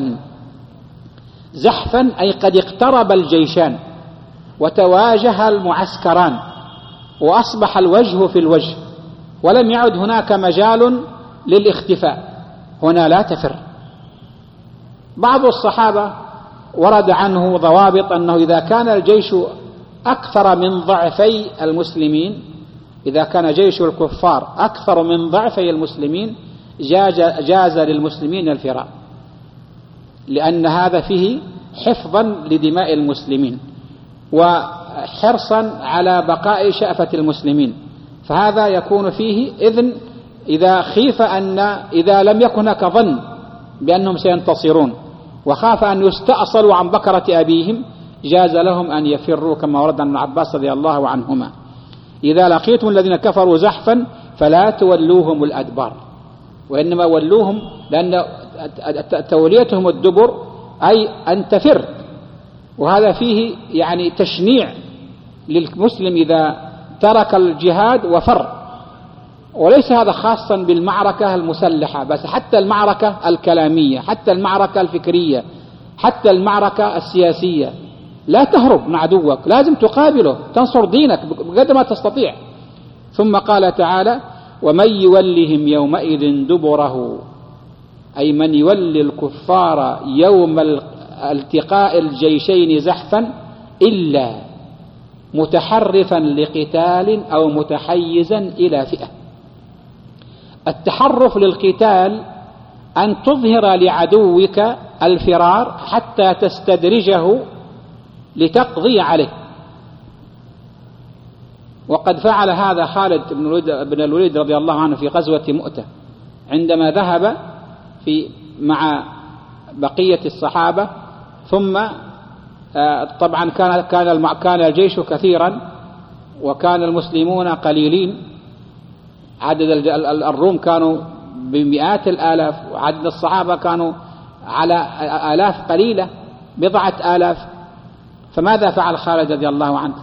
زحفا أي قد اقترب الجيشان وتواجه المعسكران وأصبح الوجه في الوجه، ولم يعد هناك مجال للاختفاء، هنا لا تفر. بعض الصحابة ورد عنه ضوابط أنه إذا كان الجيش أكثر من ضعفي المسلمين، إذا كان جيش الكفار أكثر من ضعفي المسلمين جاز للمسلمين الفرار، لأن هذا فيه حفظا لدماء المسلمين وحرصا على بقاء شأفة المسلمين. فهذا يكون فيه إذن إذا خيف أن إذا لم يكن هناك ظن بأنهم سينتصرون وخاف أن يستأصلوا عن بكرة أبيهم، جاز لهم أن يفروا كما ورد عن ابن عباس رضي الله عنهما: إذا لقيتم الذين كفروا زحفا فلا تولوهم الأدبار، وإنما ولوهم، لأن توليتهم الدبر أي أن تفر، وهذا فيه يعني تشنيع للمسلم إذا ترك الجهاد وفر. وليس هذا خاصا بالمعركة المسلحة بس، حتى المعركة الكلامية، حتى المعركة الفكرية، حتى المعركة السياسية، لا تهرب مع عدوك، لازم تقابله، تنصر دينك بقدر ما تستطيع. ثم قال تعالى: ومن يولهم يومئذ دبره، أي من يولي الكفار يوم التقاء الجيشين زحفا إلا متحرفا لقتال أو متحيزا إلى فئة. التحرف للقتال أن تظهر لعدوك الفرار حتى تستدرجه لتقضي عليه، وقد فعل هذا خالد بن الوليد رضي الله عنه في غزوة مؤتة، عندما ذهب مع بقية الصحابة، ثم طبعا كان الجيش كثيرا وكان المسلمون قليلين، عدد الروم كانوا بمئات الآلاف، وعدد الصحابة كانوا على آلاف قليلة، بضعة آلاف. فماذا فعل خالد رضي الله عنه؟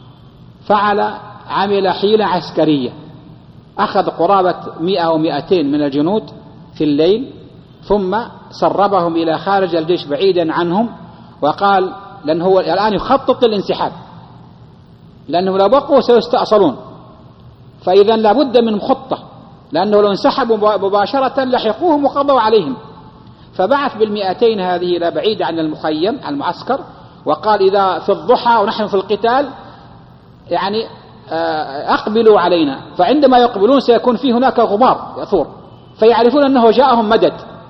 عمل حيلة عسكرية، أخذ قرابة 100 أو 200 من الجنود في الليل، ثم سربهم إلى خارج الجيش بعيدا عنهم، وقال لأن هو الآن يخطط للانسحاب، لأنه لو بقوا سيستأصلون، فإذا لابد من خطة، لأنه لو انسحبوا مباشرة لحقوهم وقضوا عليهم. فبعث بال200 هذه إلى بعيد عن المخيم المعسكر، وقال: إذا في الضحى ونحن في القتال يعني أقبلوا علينا، فعندما يقبلون سيكون في هناك غبار يثور، فيعرفون أنه جاءهم مدد.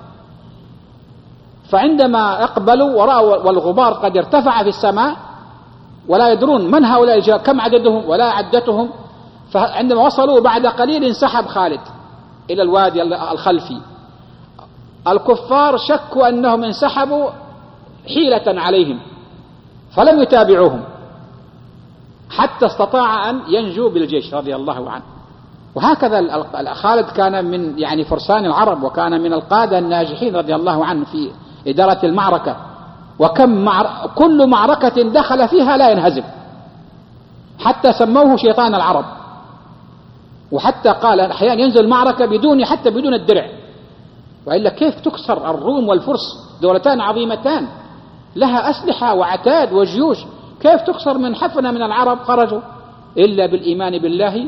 فعندما أقبلوا ورأوا والغبار قد ارتفع في السماء ولا يدرون من هؤلاء الجاء، كم عددهم ولا عدتهم، فعندما وصلوا بعد قليل انسحب خالد إلى الوادي الخلفي. الكفار شكوا أنهم انسحبوا حيلة عليهم فلم يتابعوهم حتى استطاع أن ينجو بالجيش رضي الله عنه. وهكذا خالد كان من يعني فرسان العرب، وكان من القادة الناجحين رضي الله عنه في إدارة المعركة، وكم كل معركة دخل فيها لا ينهزم، حتى سموه شيطان العرب. وحتى قال أحيانا ينزل المعركة حتى بدون الدرع، وإلا كيف تكسر الروم والفرس، دولتان عظيمتان لها أسلحة وعتاد وجيوش، كيف تكسر من حفنة من العرب خرجوا إلا بالإيمان بالله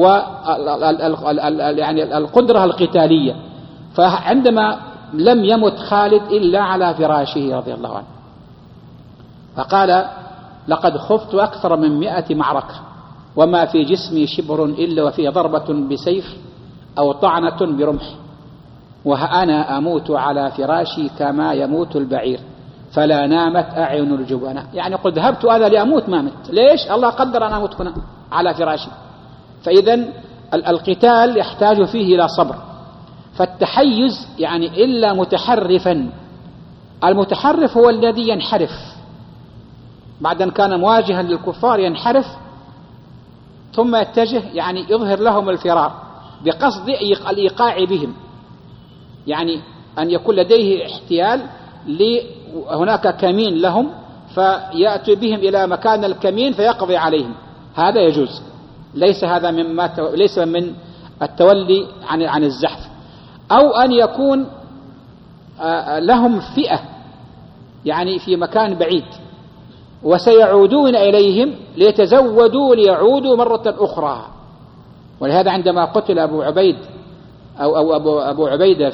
يعني القدرة القتالية. فعندما لم يمت خالد إلا على فراشه رضي الله عنه، فقال: لقد خفت أكثر من 100 معركة وما في جسمي شبر إلا وفيه ضربة بسيف أو طعنة برمح، وأنا أموت على فراشي كما يموت البعير فلا نامت أعين الجبناء. يعني قد ذهبت أنا لأموت ما مت، ليش؟ الله قدر أن أموت هنا على فراشي. فإذا القتال يحتاج فيه إلى صبر. فالتحيز يعني إلا متحرفا، المتحرف هو الذي ينحرف بعد أن كان مواجها للكفار، ينحرف ثم يتجه، يعني يظهر لهم الفرار بقصد الإيقاع بهم، يعني أن يكون لديه احتيال هناك كمين لهم فيأتي بهم إلى مكان الكمين فيقضي عليهم، هذا يجوز، ليس من التولي عن الزحف. أو أن يكون لهم فئة يعني في مكان بعيد وسيعودون إليهم ليتزودوا ليعودوا مرة أخرى. ولهذا عندما قتل أبو عبيد أو أبو عبيدة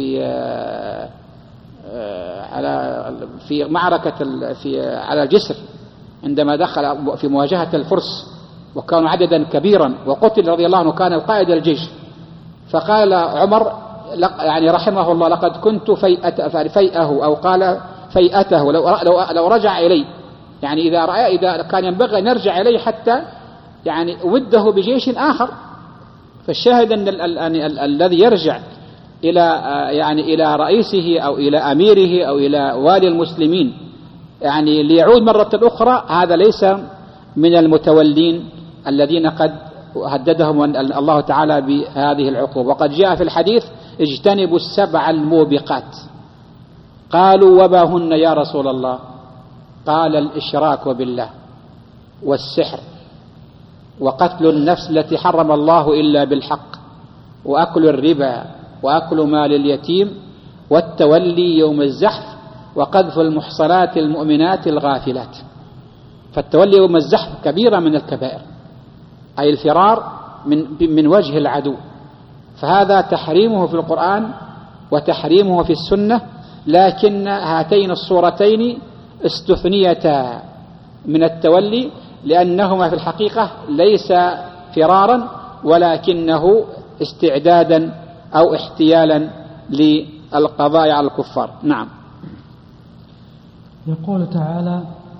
في معركة على الجسر، عندما دخل في مواجهة الفرس وكانوا عددا كبيرا وقتل رضي الله عنه، كان القائد الجيش، فقال عمر يعني رحمه الله: لقد كنت فيئه، أو قال فيئته، لو رجع إلي، يعني إذا كان ينبغي أن نرجع إليه حتى يعني وده بجيش آخر. فالشاهد أن الذي يرجع إلى رئيسه أو إلى أميره أو إلى والي المسلمين يعني ليعود مرة أخرى، هذا ليس من المتولين الذين قد هددهم الله تعالى بهذه العقوبة. وقد جاء في الحديث: اجتنبوا السبع الموبقات. قالوا: وما هن يا رسول الله؟ قال: الإشراك بالله، والسحر، وقتل النفس التي حرم الله إلا بالحق، وأكل الربا، وأكل مال اليتيم، والتولي يوم الزحف، وقذف المحصنات المؤمنات الغافلات. فالتولي يوم الزحف كبيرة من الكبائر، أي الفرار من وجه العدو. فهذا تحريمه في القرآن وتحريمه في السنة، لكن هاتين الصورتين استثنيتا من التولي لأنهما في الحقيقة ليس فرارا، ولكنه استعدادا أو احتيالا للقضاء على الكفار. نعم. يقول تعالى: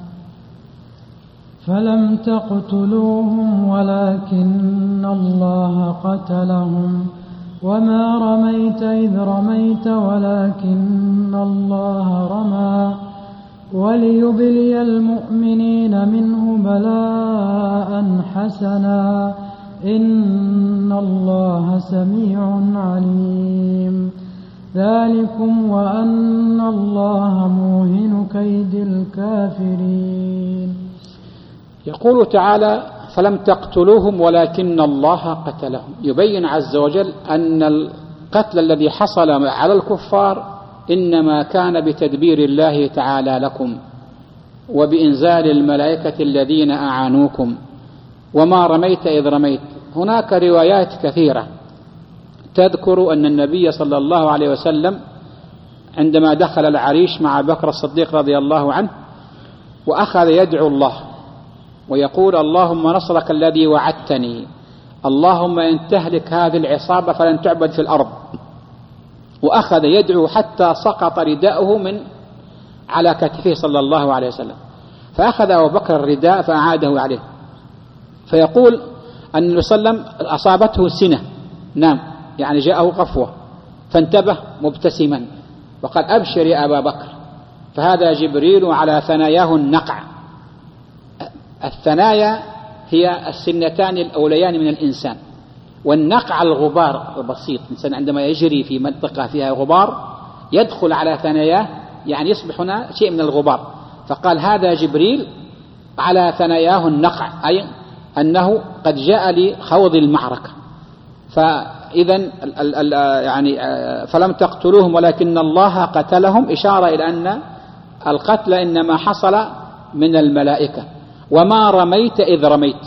فلم تقتلوهم ولكن الله قتلهم وما رميت إذ رميت ولكن الله رمى وليبلي المؤمنين منه بلاء حسنا إن الله سميع عليم. ذلكم وأن الله موهن كيد الكافرين. يقول تعالى: فلم تقتلوهم ولكن الله قتلهم. يبين عز وجل أن القتل الذي حصل على الكفار إنما كان بتدبير الله تعالى لكم، وبإنزال الملائكة الذين أعانوكم، وما رميت إذ رميت. هناك روايات كثيرة تذكر أن النبي صلى الله عليه وسلم عندما دخل العريش مع بكر الصديق رضي الله عنه وأخذ يدعو الله ويقول: اللهم نصرك الذي وعدتني، اللهم إن تهلك هذه العصابة فلن تعبد في الأرض. وأخذ يدعو حتى سقط رداءه من على كتفه صلى الله عليه وسلم، فأخذ أبو بكر الرداء فأعاده عليه، فيقول أن النبي صلى الله عليه وسلم أصابته سنة، نعم، يعني جاءه قفوة، فانتبه مبتسما وقال: أبشر يا أبا بكر، فهذا جبريل على ثناياه النقع. الثنايا هي السنتان الأوليان من الإنسان، والنقع الغبار البسيط. الإنسان عندما يجري في منطقة فيها غبار يدخل على ثناياه، يعني يصبح هنا شيء من الغبار. فقال: هذا جبريل على ثناياه النقع، أي أنه قد جاء لخوض المعركة. فإذا يعني فلم تقتلوهم ولكن الله قتلهم، إشارة إلى أن القتل إنما حصل من الملائكة. وما رميت إذ رميت،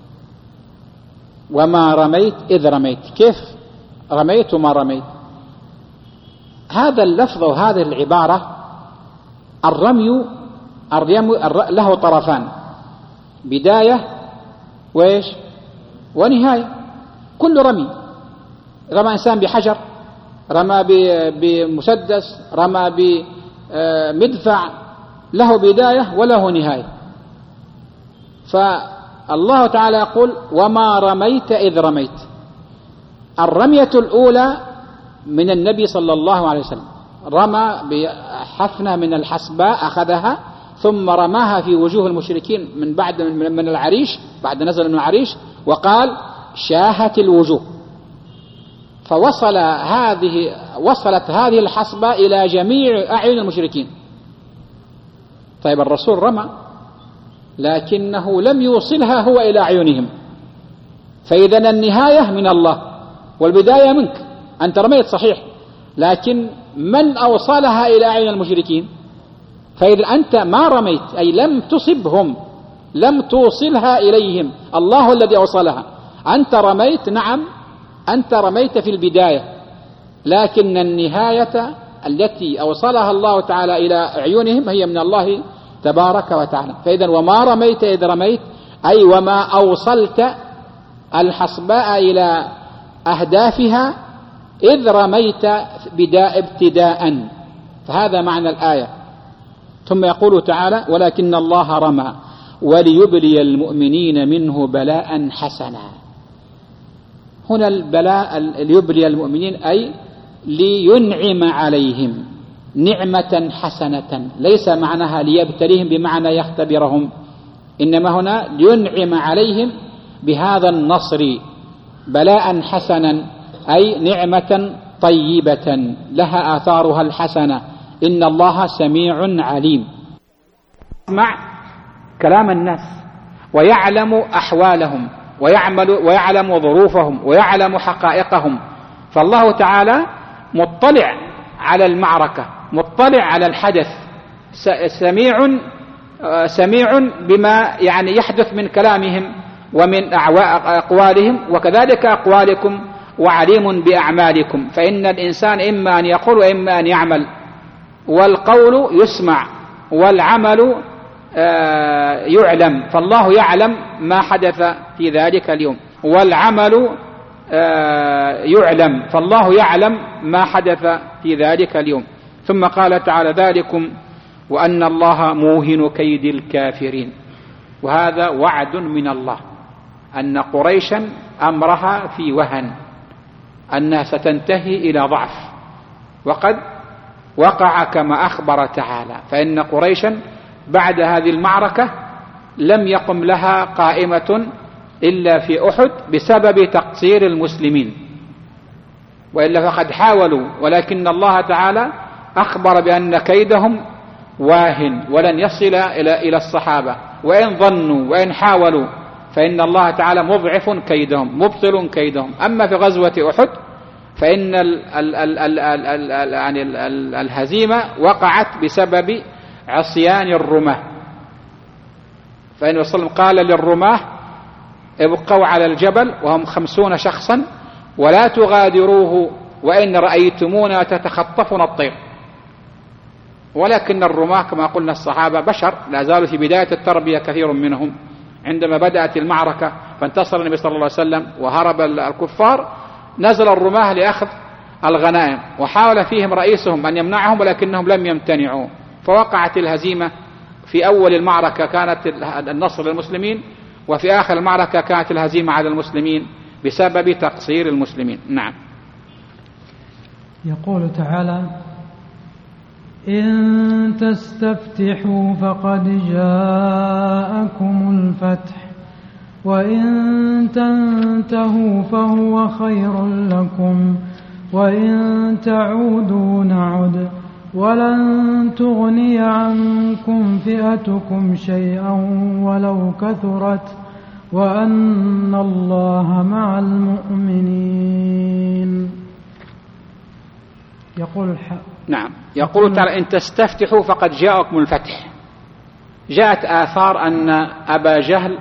وما رميت إذ رميت، كيف رميت وما رميت؟ هذا اللفظ وهذه العبارة، الرمي له طرفان، بداية وإيش ونهاية. كل رمي، رمى إنسان بحجر، رمى بمسدس، رمى بمدفع، له بداية وله نهاية. فالله تعالى يقول: وما رميت إذ رميت. الرمية الأولى من النبي صلى الله عليه وسلم، رمى بحفنة من الحسباء أخذها ثم رماها في وجوه المشركين من بعد من العريش، بعد نزل من العريش، وقال: شاهت الوجوه. وصلت هذه الحسباء إلى جميع أعين المشركين. طيب، الرسول رمى لكنه لم يوصلها هو إلى أعينهم، فإذا النهاية من الله والبداية منك. أنت رميت صحيح، لكن من أوصلها إلى أعين المشركين؟ فإذا أنت ما رميت، أي لم تصبهم، لم توصلها إليهم، الله الذي أوصلها. أنت رميت، نعم، أنت رميت في البداية، لكن النهاية التي أوصلها الله تعالى إلى أعينهم هي من الله تبارك وتعالى. فإذا وما رميت إذ رميت، أي وما أوصلت الحصباء إلى أهدافها إذ رميت ابتداء. فهذا معنى الآية. ثم يقول تعالى: ولكن الله رمى وليبلي المؤمنين منه بلاء حسنا. هنا البلاء ليبلي المؤمنين أي لينعم عليهم، نعمة حسنة، ليس معناها ليبتليهم بمعنى يختبرهم، إنما هنا لينعم عليهم بهذا النصر بلاء حسنا، أي نعمة طيبة لها آثارها الحسنة، إن الله سميع عليم. يسمع كلام الناس ويعلم أحوالهم ويعلم ظروفهم ويعلم حقائقهم، فالله تعالى مطلع على المعركة، مطلع على الحدث، سميع بما يعني يحدث من كلامهم ومن أقوالهم، وكذلك أقوالكم، وعليم بأعمالكم، فإن الإنسان إما أن يقول وإما أن يعمل، والقول يسمع والعمل يعلم، فالله يعلم ما حدث في ذلك اليوم، والعمل يعلم، فالله يعلم ما حدث في ذلك اليوم. ثم قال تعالى: ذلكم وأن الله موهن كيد الكافرين. وهذا وعد من الله أن قريشا أمرها في وهن، أنها ستنتهي إلى ضعف، وقد وقع كما أخبر تعالى، فإن قريشا بعد هذه المعركة لم يقم لها قائمة إلا في أحد بسبب تقصير المسلمين، وإلا فقد حاولوا، ولكن الله تعالى أخبر بأن كيدهم واهن ولن يصل إلى الصحابة، وإن ظنوا وإن حاولوا فإن الله تعالى مضعف كيدهم مبطل كيدهم. أما في غزوة أحد فإن الهزيمة وقعت بسبب عصيان الرماة، فإن صلى الله عليه وسلم قال للرماة: ابقوا على الجبل وهم 50 شخصا ولا تغادروه وإن رأيتمونا تتخطفنا الطير. ولكن الرماة كما قلنا الصحابة بشر، لا زالوا في بداية التربية كثير منهم. عندما بدأت المعركة فانتصر النبي صلى الله عليه وسلم وهرب الكفار، نزل الرماة لأخذ الغنائم، وحاول فيهم رئيسهم أن يمنعهم ولكنهم لم يمتنعوا، فوقعت الهزيمة. في أول المعركة كانت النصر للمسلمين، وفي آخر المعركة كانت الهزيمة على المسلمين بسبب تقصير المسلمين. نعم. يقول تعالى: إن تستفتحوا فقد جاءكم الفتح وإن تنتهوا فهو خير لكم وإن تعودوا نعد ولن تغني عنكم فئتكم شيئا ولو كثرت وأن الله مع المؤمنين. يقول تعالى: إن تستفتحوا فقد جاءكم الفتح. جاءت آثار أن أبا جهل،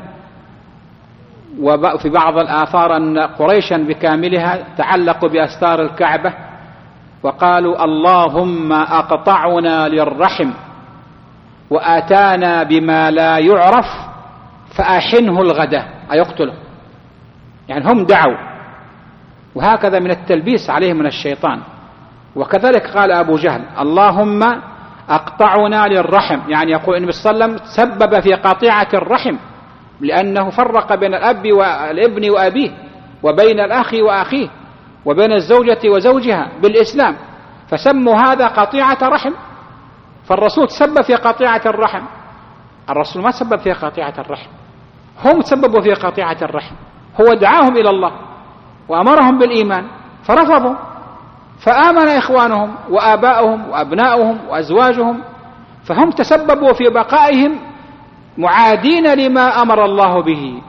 وفي بعض الآثار أن قريشا بكاملها تعلقوا بأستار الكعبة وقالوا: اللهم أقطعنا للرحم وآتانا بما لا يعرف فأحنه الغدا، أي يقتله. يعني هم دعوا، وهكذا من التلبيس عليهم من الشيطان. وكذلك قال أبو جهل: اللهم أقطعنا للرحم، يعني يقول النبي صلى الله عليه وسلم سبب في قطيعة الرحم، لأنه فرق بين الأب والابن وأبيه، وبين الأخ وأخيه، وبين الزوجة وزوجها بالإسلام، فسموا هذا قطيعة رحم. فالرسول تسبب في قطيعة الرحم، الرسول ما سبب في قطيعة الرحم، هم تسببوا في قطيعة الرحم. هو دعاهم إلى الله وأمرهم بالإيمان فرفضوا، فآمن إخوانهم وآباؤهم وأبناؤهم وأزواجهم، فهم تسببوا في بقائهم معادين لما أمر الله به.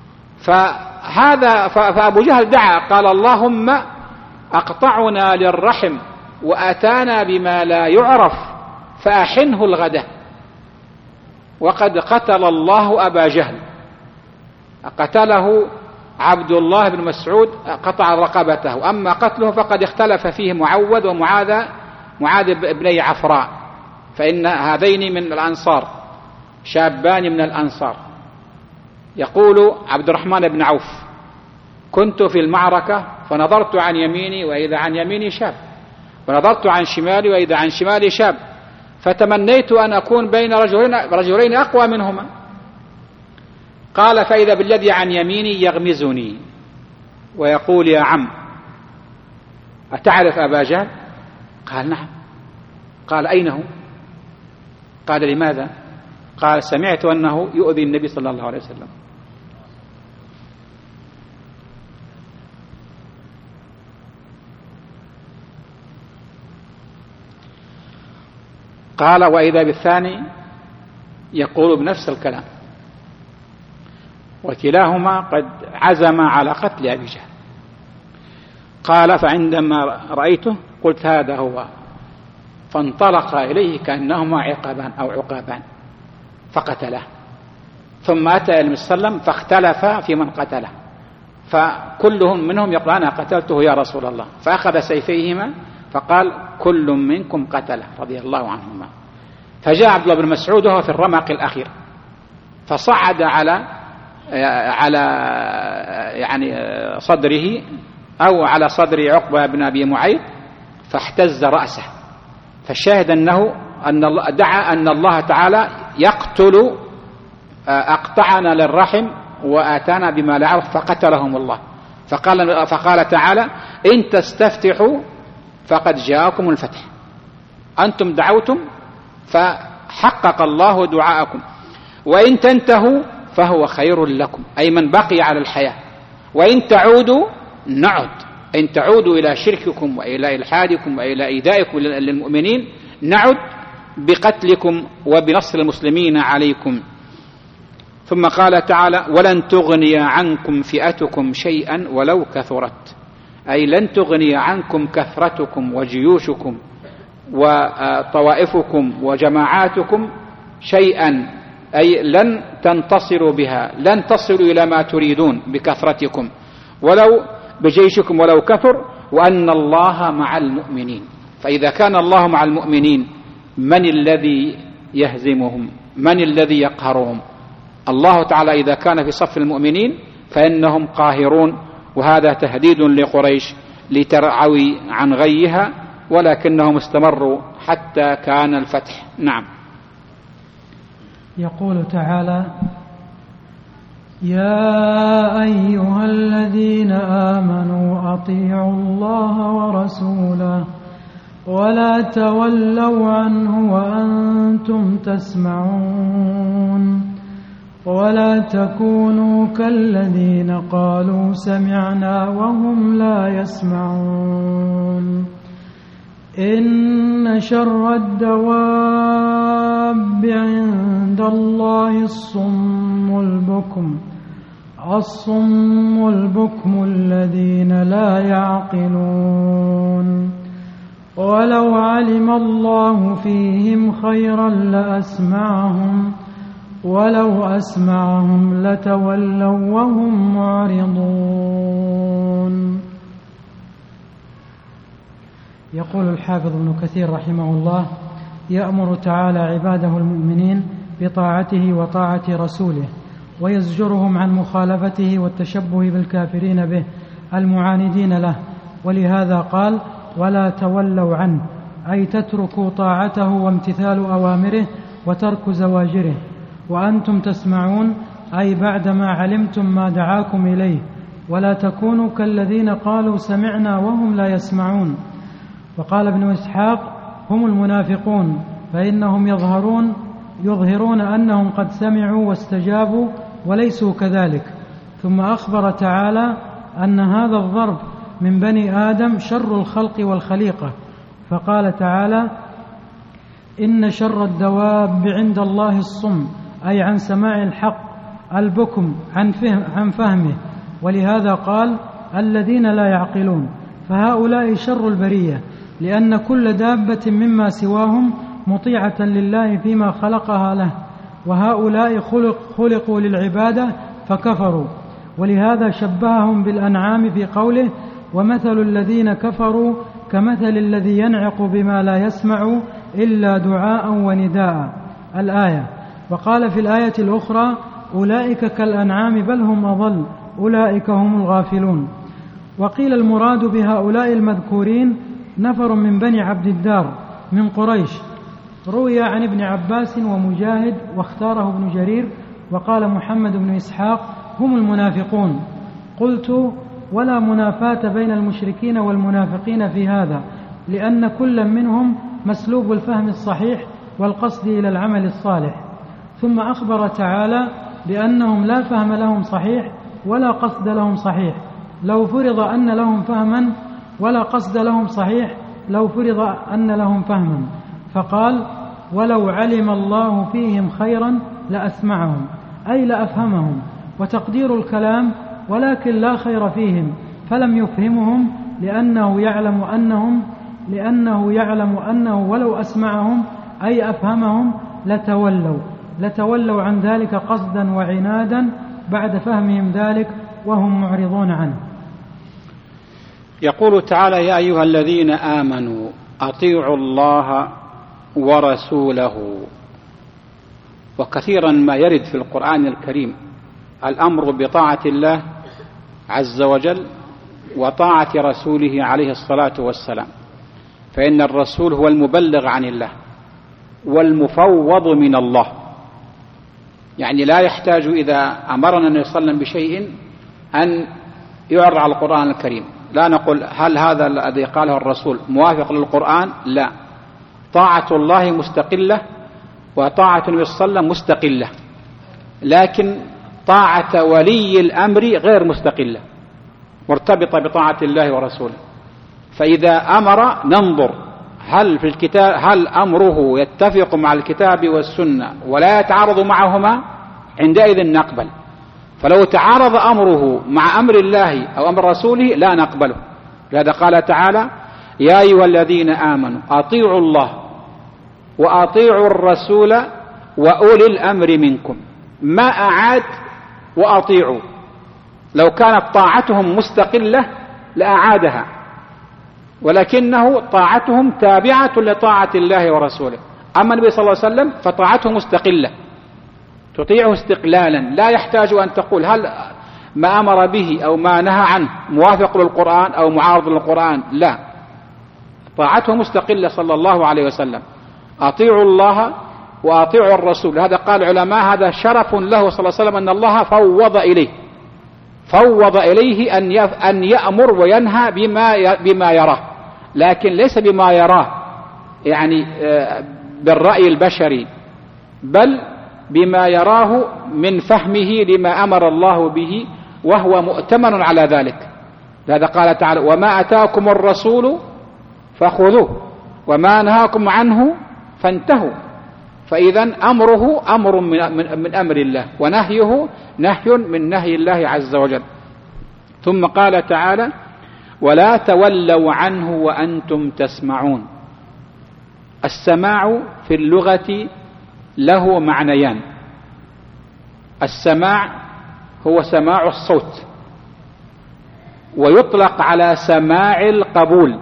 فأبو جهل دعا قال: اللهم أقطعنا للرحم وآتانا بما لا يعرف فأحنه الغدا. وقد قتل الله أبا جهل، قتله عبد الله بن مسعود، قطع رقبته. أما قتله فقد اختلف فيه معوذ ومعاذ بن عفراء، فإن هذين من الأنصار، شابان من الأنصار. يقول عبد الرحمن بن عوف: كنت في المعركة فنظرت عن يميني وإذا عن يميني شاب، ونظرت عن شمالي وإذا عن شمالي شاب، فتمنيت أن أكون بين رجلين أقوى منهما. قال: فإذا بالذي عن يميني يغمزني ويقول: يا عم، أتعرف أبا جهل؟ قال: نعم. قال أين هو؟ قال لماذا؟ قال سمعت أنه يؤذي النبي صلى الله عليه وسلم. قال وإذا بالثاني يقول بنفس الكلام، وكلاهما قد عزم على قتل أبي جهل. قال فعندما رأيته قلت هذا هو، فانطلق إليه كأنهما عقبان أو عقابان فقتله. ثم أتى النبي صلى الله عليه وسلم فاختلف في من قتله، فكلهم منهم يقول أنا قتلته يا رسول الله، فأخذ سيفيهما فقال كل منكم قتله رضي الله عنهما. فجاء عبد الله بن مسعود وهو في الرمق الأخير، فصعد على يعني صدره أو على صدر عقبة بن أبي معيط فاحتز رأسه. فالشاهد أنه دعا أن الله تعالى يقتل أقطعنا للرحم وآتانا بما لا يعرف فقتلهم الله. فقال تعالى إن تستفتحوا فقد جاءكم الفتح، أنتم دعوتم فحقق الله دعاءكم، وإن تنتهوا فهو خير لكم، أي من بقي على الحياة، وإن تعودوا نعد، إن تعودوا إلى شرككم وإلى إلحادكم وإلى إيذائكم للمؤمنين نعد بقتلكم وبنصر المسلمين عليكم. ثم قال تعالى ولن تغني عنكم فئتكم شيئا ولو كثرت، أي لن تغني عنكم كثرتكم وجيوشكم وطوائفكم وجماعاتكم شيئا، أي لن تنتصروا بها، لن تصلوا إلى ما تريدون بكثرتكم ولو بجيشكم ولو كثر، وأن الله مع المؤمنين. فإذا كان الله مع المؤمنين من الذي يهزمهم؟ من الذي يقهرهم؟ الله تعالى إذا كان في صف المؤمنين فإنهم قاهرون، وهذا تهديد لقريش لترعوي عن غيها، ولكنهم استمروا حتى كان الفتح. نعم. يقول تعالى يا أيها الذين آمنوا أطيعوا الله ورسوله ولا تولوا عنه وأنتم تسمعون ولا تكونوا كالذين قالوا سمعنا وهم لا يسمعون إن شر الدواب عند الله الصم البكم الذين لا يعقلون ولو علم الله فيهم خيرا لأسمعهم ولو أسمعهم لتولوا وهم معرضون. يقول الحافظ ابن كثير رحمه الله يأمر تعالى عباده المؤمنين بطاعته وطاعة رسوله، ويزجرهم عن مخالفته والتشبه بالكافرين به المعاندين له، ولهذا قال ولا تولوا عنه، أي تتركوا طاعته وامتثال أوامره وترك زواجره، وأنتم تسمعون، أي بعدما علمتم ما دعاكم إليه، ولا تكونوا كالذين قالوا سمعنا وهم لا يسمعون. وقال ابن إسحاق هم المنافقون، فإنهم يظهرون أنهم قد سمعوا واستجابوا وليسوا كذلك. ثم أخبر تعالى أن هذا الضرب من بني آدم شر الخلق والخليقة، فقال تعالى إن شر الدواب عند الله الصم، أي عن سماع الحق، البكم عن فهمه، ولهذا قال الذين لا يعقلون، فهؤلاء شر البرية، لأن كل دابة مما سواهم مطيعة لله فيما خلقها له، وهؤلاء خلقوا للعبادة فكفروا، ولهذا شبههم بالأنعام في قوله ومثل الذين كفروا كمثل الذي ينعق بما لا يسمع إلا دعاء ونداء، الآية. وقال في الآية الأخرى أولئك كالأنعام بل هم أضل أولئك هم الغافلون. وقيل المراد بهؤلاء المذكورين نفر من بني عبد الدار من قريش، روي عن ابن عباس ومجاهد واختاره ابن جرير، وقال محمد بن إسحاق هم المنافقون. قلت ولا منافاة بين المشركين والمنافقين في هذا، لأن كل منهم مسلوب الفهم الصحيح والقصد إلى العمل الصالح. ثم أخبر تعالى بأنهم لا فهم لهم صحيح ولا قصد لهم صحيح لو فرض أن لهم فهما، ولا قصد لهم صحيح لو فرض أن لهم فهما، فقال: ولو علم الله فيهم خيرا لأسمعهم، أي لأفهمهم. وتقدير الكلام: ولكن لا خير فيهم، فلم يفهمهم لأنه يعلم أنه ولو أسمعهم أي أفهمهم لتولوا عن ذلك قصدا وعنادا بعد فهمهم ذلك وهم معرضون عنه. يقول تعالى: يا أيها الذين آمنوا أطيعوا الله ورسوله. وكثيرا ما يرد في القرآن الكريم الأمر بطاعة الله عز وجل وطاعة رسوله عليه الصلاة والسلام، فإن الرسول هو المبلغ عن الله والمفوض من الله، يعني لا يحتاج إذا أمرنا النبي صلى الله عليه وسلم بشيء أن يعرض على القرآن الكريم، لا نقول هل هذا الذي قاله الرسول موافق للقرآن، لا، طاعة الله مستقلة وطاعة النبي صلى الله عليه وسلم مستقلة، لكن طاعة ولي الأمر غير مستقلة، مرتبطة بطاعة الله ورسوله. فإذا أمر ننظر هل أمره يتفق مع الكتاب والسنة ولا يتعارض معهما، عندئذ نقبل. فلو تعارض أمره مع أمر الله أو أمر رسوله لا نقبله. لهذا قال تعالى: يا أيها الذين آمنوا أطيعوا الله وأطيعوا الرسول وأولي الأمر منكم. ما أعاد وأطيعوا، لو كانت طاعتهم مستقلة لأعادها، ولكنه طاعتهم تابعة لطاعة الله ورسوله. أما النبي صلى الله عليه وسلم فطاعته مستقلة، تطيعه استقلالا، لا يحتاج أن تقول هل ما أمر به أو ما نهى عنه موافق للقرآن أو معارض للقرآن، لا، طاعته مستقلة صلى الله عليه وسلم. أطيعوا الله وأطيعوا الرسول. هذا قال العلماء هذا شرف له صلى الله عليه وسلم، أن الله فوض إليه أن يأمر وينهى بما يراه، لكن ليس بما يراه يعني بالرأي البشري، بل بما يراه من فهمه لما أمر الله به، وهو مؤتمن على ذلك. لهذا قال تعالى: وما أتاكم الرسول فخذوه وما نهاكم عنه فانتهوا. فإذا أمره أمر من أمر الله، ونهيه نهي من نهي الله عز وجل. ثم قال تعالى: ولا تولوا عنه وأنتم تسمعون. السماع في اللغة له معنيان: السماع هو سماع الصوت، ويطلق على سماع القبول،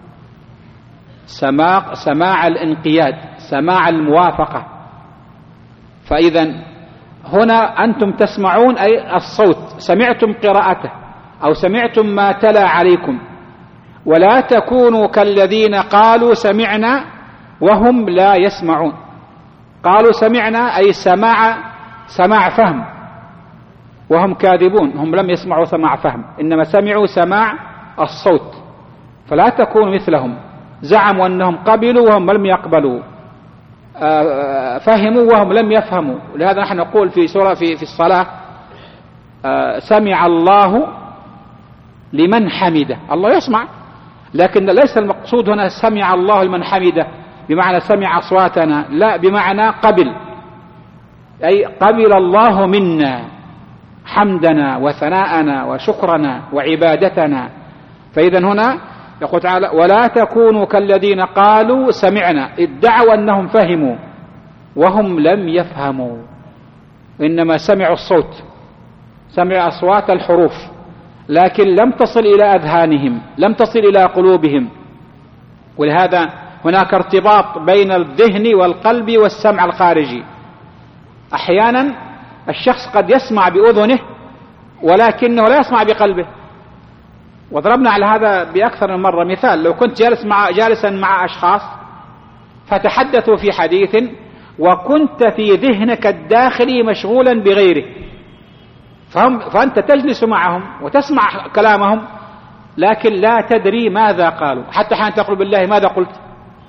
سماع الانقياد، سماع الموافقة. فإذا هنا أنتم تسمعون أي الصوت، سمعتم قراءته أو سمعتم ما تلا عليكم. ولا تكونوا كالذين قالوا سمعنا وهم لا يسمعون. قالوا سمعنا أي سماع فهم، وهم كاذبون، هم لم يسمعوا سماع فهم، إنما سمعوا سماع الصوت. فلا تكونوا مثلهم، زعموا أنهم قبلوا وهم لم يقبلوا، فهموا وهم لم يفهموا. لهذا نحن نقول في سورة في الصلاة: سمع الله لمن حمده. الله يسمع، لكن ليس المقصود هنا سمع الله لمن حمده بمعنى سمع أصواتنا، لا، بمعنى قبل، أي قبل الله منا حمدنا وثناءنا وشكرنا وعبادتنا. فإذا هنا يقول تعالى: ولا تكونوا كالذين قالوا سمعنا، ادعوا أنهم فهموا وهم لم يفهموا، إنما سمعوا الصوت، سمعوا أصوات الحروف، لكن لم تصل إلى أذهانهم، لم تصل إلى قلوبهم. ولهذا هناك ارتباط بين الذهن والقلب والسمع الخارجي. أحيانا الشخص قد يسمع بأذنه ولكنه لا يسمع بقلبه. وضربنا على هذا بأكثر من مرة مثال: لو كنت جالسا مع أشخاص فتحدثوا في حديث وكنت في ذهنك الداخلي مشغولا بغيره، فأنت تجلس معهم وتسمع كلامهم، لكن لا تدري ماذا قالوا، حتى حين تقول بالله ماذا قلت،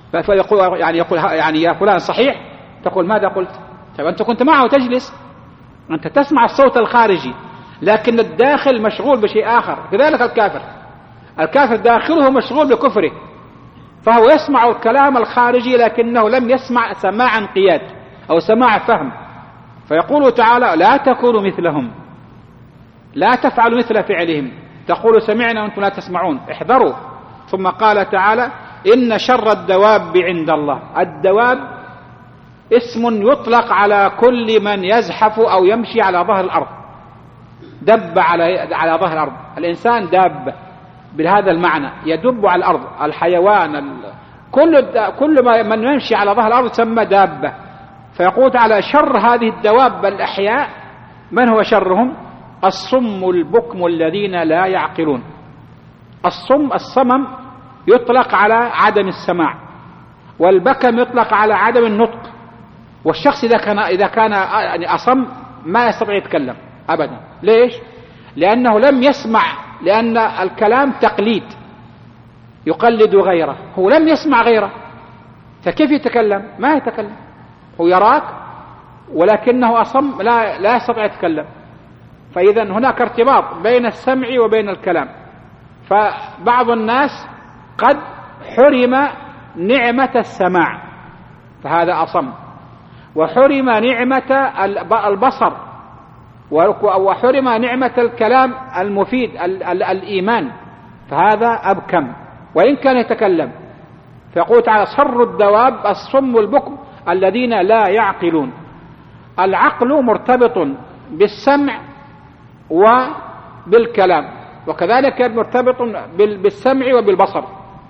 فيقول يعني يا فلان صحيح؟ تقول ماذا قلت؟ طيب أنت كنت معه تجلس، أنت تسمع الصوت الخارجي، لكن الداخل مشغول بشيء آخر. كذلك الكافر داخله مشغول بكفره، فهو يسمع الكلام الخارجي لكنه لم يسمع سماع انقياد أو سماع فهم. فيقول تعالى لا تكونوا مثلهم، لا تفعلوا مثل فعلهم، تقولوا سمعنا وأنتم لا تسمعون، احذروا. ثم قال تعالى إن شر الدواب عند الله. الدواب اسم يطلق على كل من يزحف أو يمشي على ظهر الأرض. دب على ظهر الأرض، الإنسان داب بهذا المعنى، يدب على الأرض. الحيوان كل من يمشي على ظهر الأرض يسمى دابة. فيقول على شر هذه الدواب الأحياء، من هو شرهم؟ الصم البكم الذين لا يعقلون. الصمم يطلق على عدم السماع، والبكم يطلق على عدم النطق. والشخص إذا كان يعني أصم ما يستطيع يتكلم أبدا. ليش؟ لأنه لم يسمع، لأن الكلام تقليد، يقلد غيره، هو لم يسمع غيره، فكيف يتكلم؟ ما يتكلم، هو يراك ولكنه أصم، لا يستطيع يتكلم. فإذا هناك ارتباط بين السمع وبين الكلام. فبعض الناس قد حرم نعمة السماع فهذا أصم، وحرم نعمة البصر، وحرم نعمة الكلام المفيد الإيمان، فهذا أبكم وإن كان يتكلم. فيقول تعالى شر الدواب الصم البكم الذين لا يعقلون. العقل مرتبط بالسمع وبالكلام، وكذلك مرتبط بالسمع وبالبصر.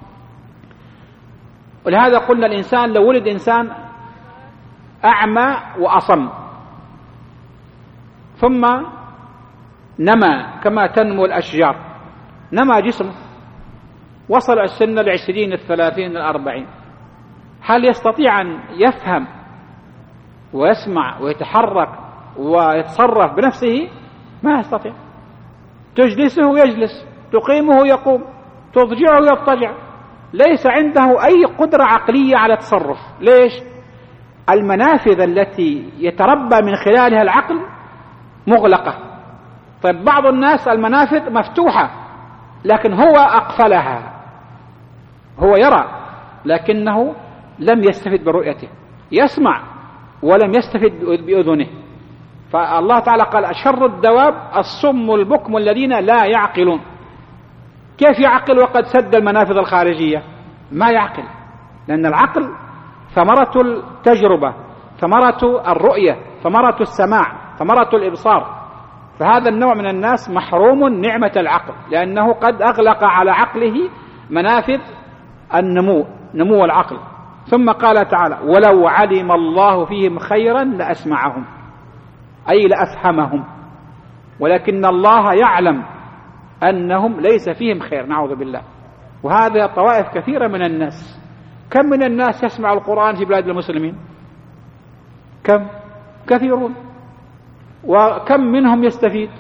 ولهذا قلنا الإنسان لو ولد إنسان أعمى وأصم ثم نما كما تنمو الأشجار، نما جسمه، وصل السن 20 30 40، هل يستطيع أن يفهم ويسمع ويتحرك ويتصرف بنفسه؟ ما يستطيع. تجلسه يجلس، تقيمه يقوم، تضجعه يضطجع، ليس عنده أي قدرة عقلية على التصرف. ليش؟ المنافذ التي يتربى من خلالها العقل مغلقة. طيب بعض الناس المنافذ مفتوحة لكن هو أقفلها، هو يرى لكنه لم يستفد برؤيته، يسمع ولم يستفد بأذنه. فالله تعالى قال شر الدواب الصم البكم الذين لا يعقلون. كيف يعقل وقد سد المنافذ الخارجية؟ ما يعقل، لأن العقل ثمرة التجربة، ثمرة الرؤية، ثمرة السماع، ثمرة الإبصار. فهذا النوع من الناس محروم نعمة العقل، لأنه قد أغلق على عقله منافذ نمو العقل. ثم قال تعالى ولو علم الله فيهم خيرا لأسمعهم، أي لأفهمهم، ولكن الله يعلم أنهم ليس فيهم خير، نعوذ بالله. وهذا طوائف كثيرة من الناس. كم من الناس يسمع القرآن في بلاد المسلمين؟ كم؟ كثيرون. وكم منهم يستفيد؟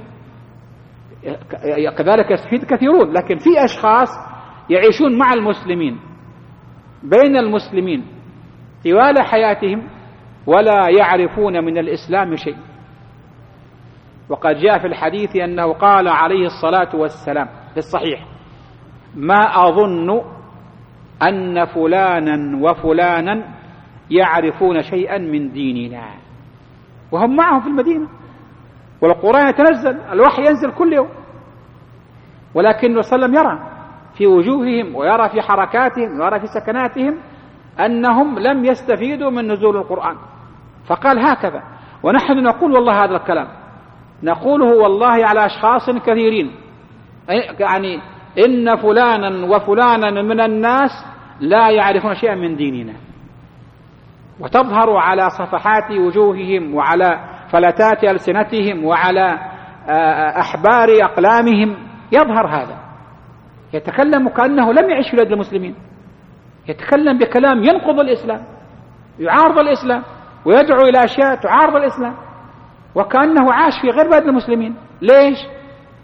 كذلك يستفيد كثيرون، لكن في أشخاص يعيشون مع المسلمين بين المسلمين طوال حياتهم ولا يعرفون من الإسلام شيء. وقد جاء في الحديث أنه قال عليه الصلاة والسلام في الصحيح ما أظن أن فلانا وفلانا يعرفون شيئا من ديننا، وهم معهم في المدينة والقرآن يتنزل، الوحي ينزل كل يوم، ولكن الرسول صلى الله عليه وسلم يرى في وجوههم ويرى في حركاتهم ويرى في سكناتهم أنهم لم يستفيدوا من نزول القرآن. فقال هكذا. ونحن نقول والله هذا الكلام نقوله والله على أشخاص كثيرين، يعني إن فلانا وفلانا من الناس لا يعرفون شيئا من ديننا، وتظهر على صفحات وجوههم وعلى فلتات ألسنتهم وعلى أحبار أقلامهم، يظهر هذا. يتكلم كأنه لم يعيش في بلاد المسلمين، يتكلم بكلام ينقض الإسلام، يعارض الإسلام، ويدعو إلى أشياء تعارض الإسلام، وكأنه عاش في غير بلاد المسلمين. ليش؟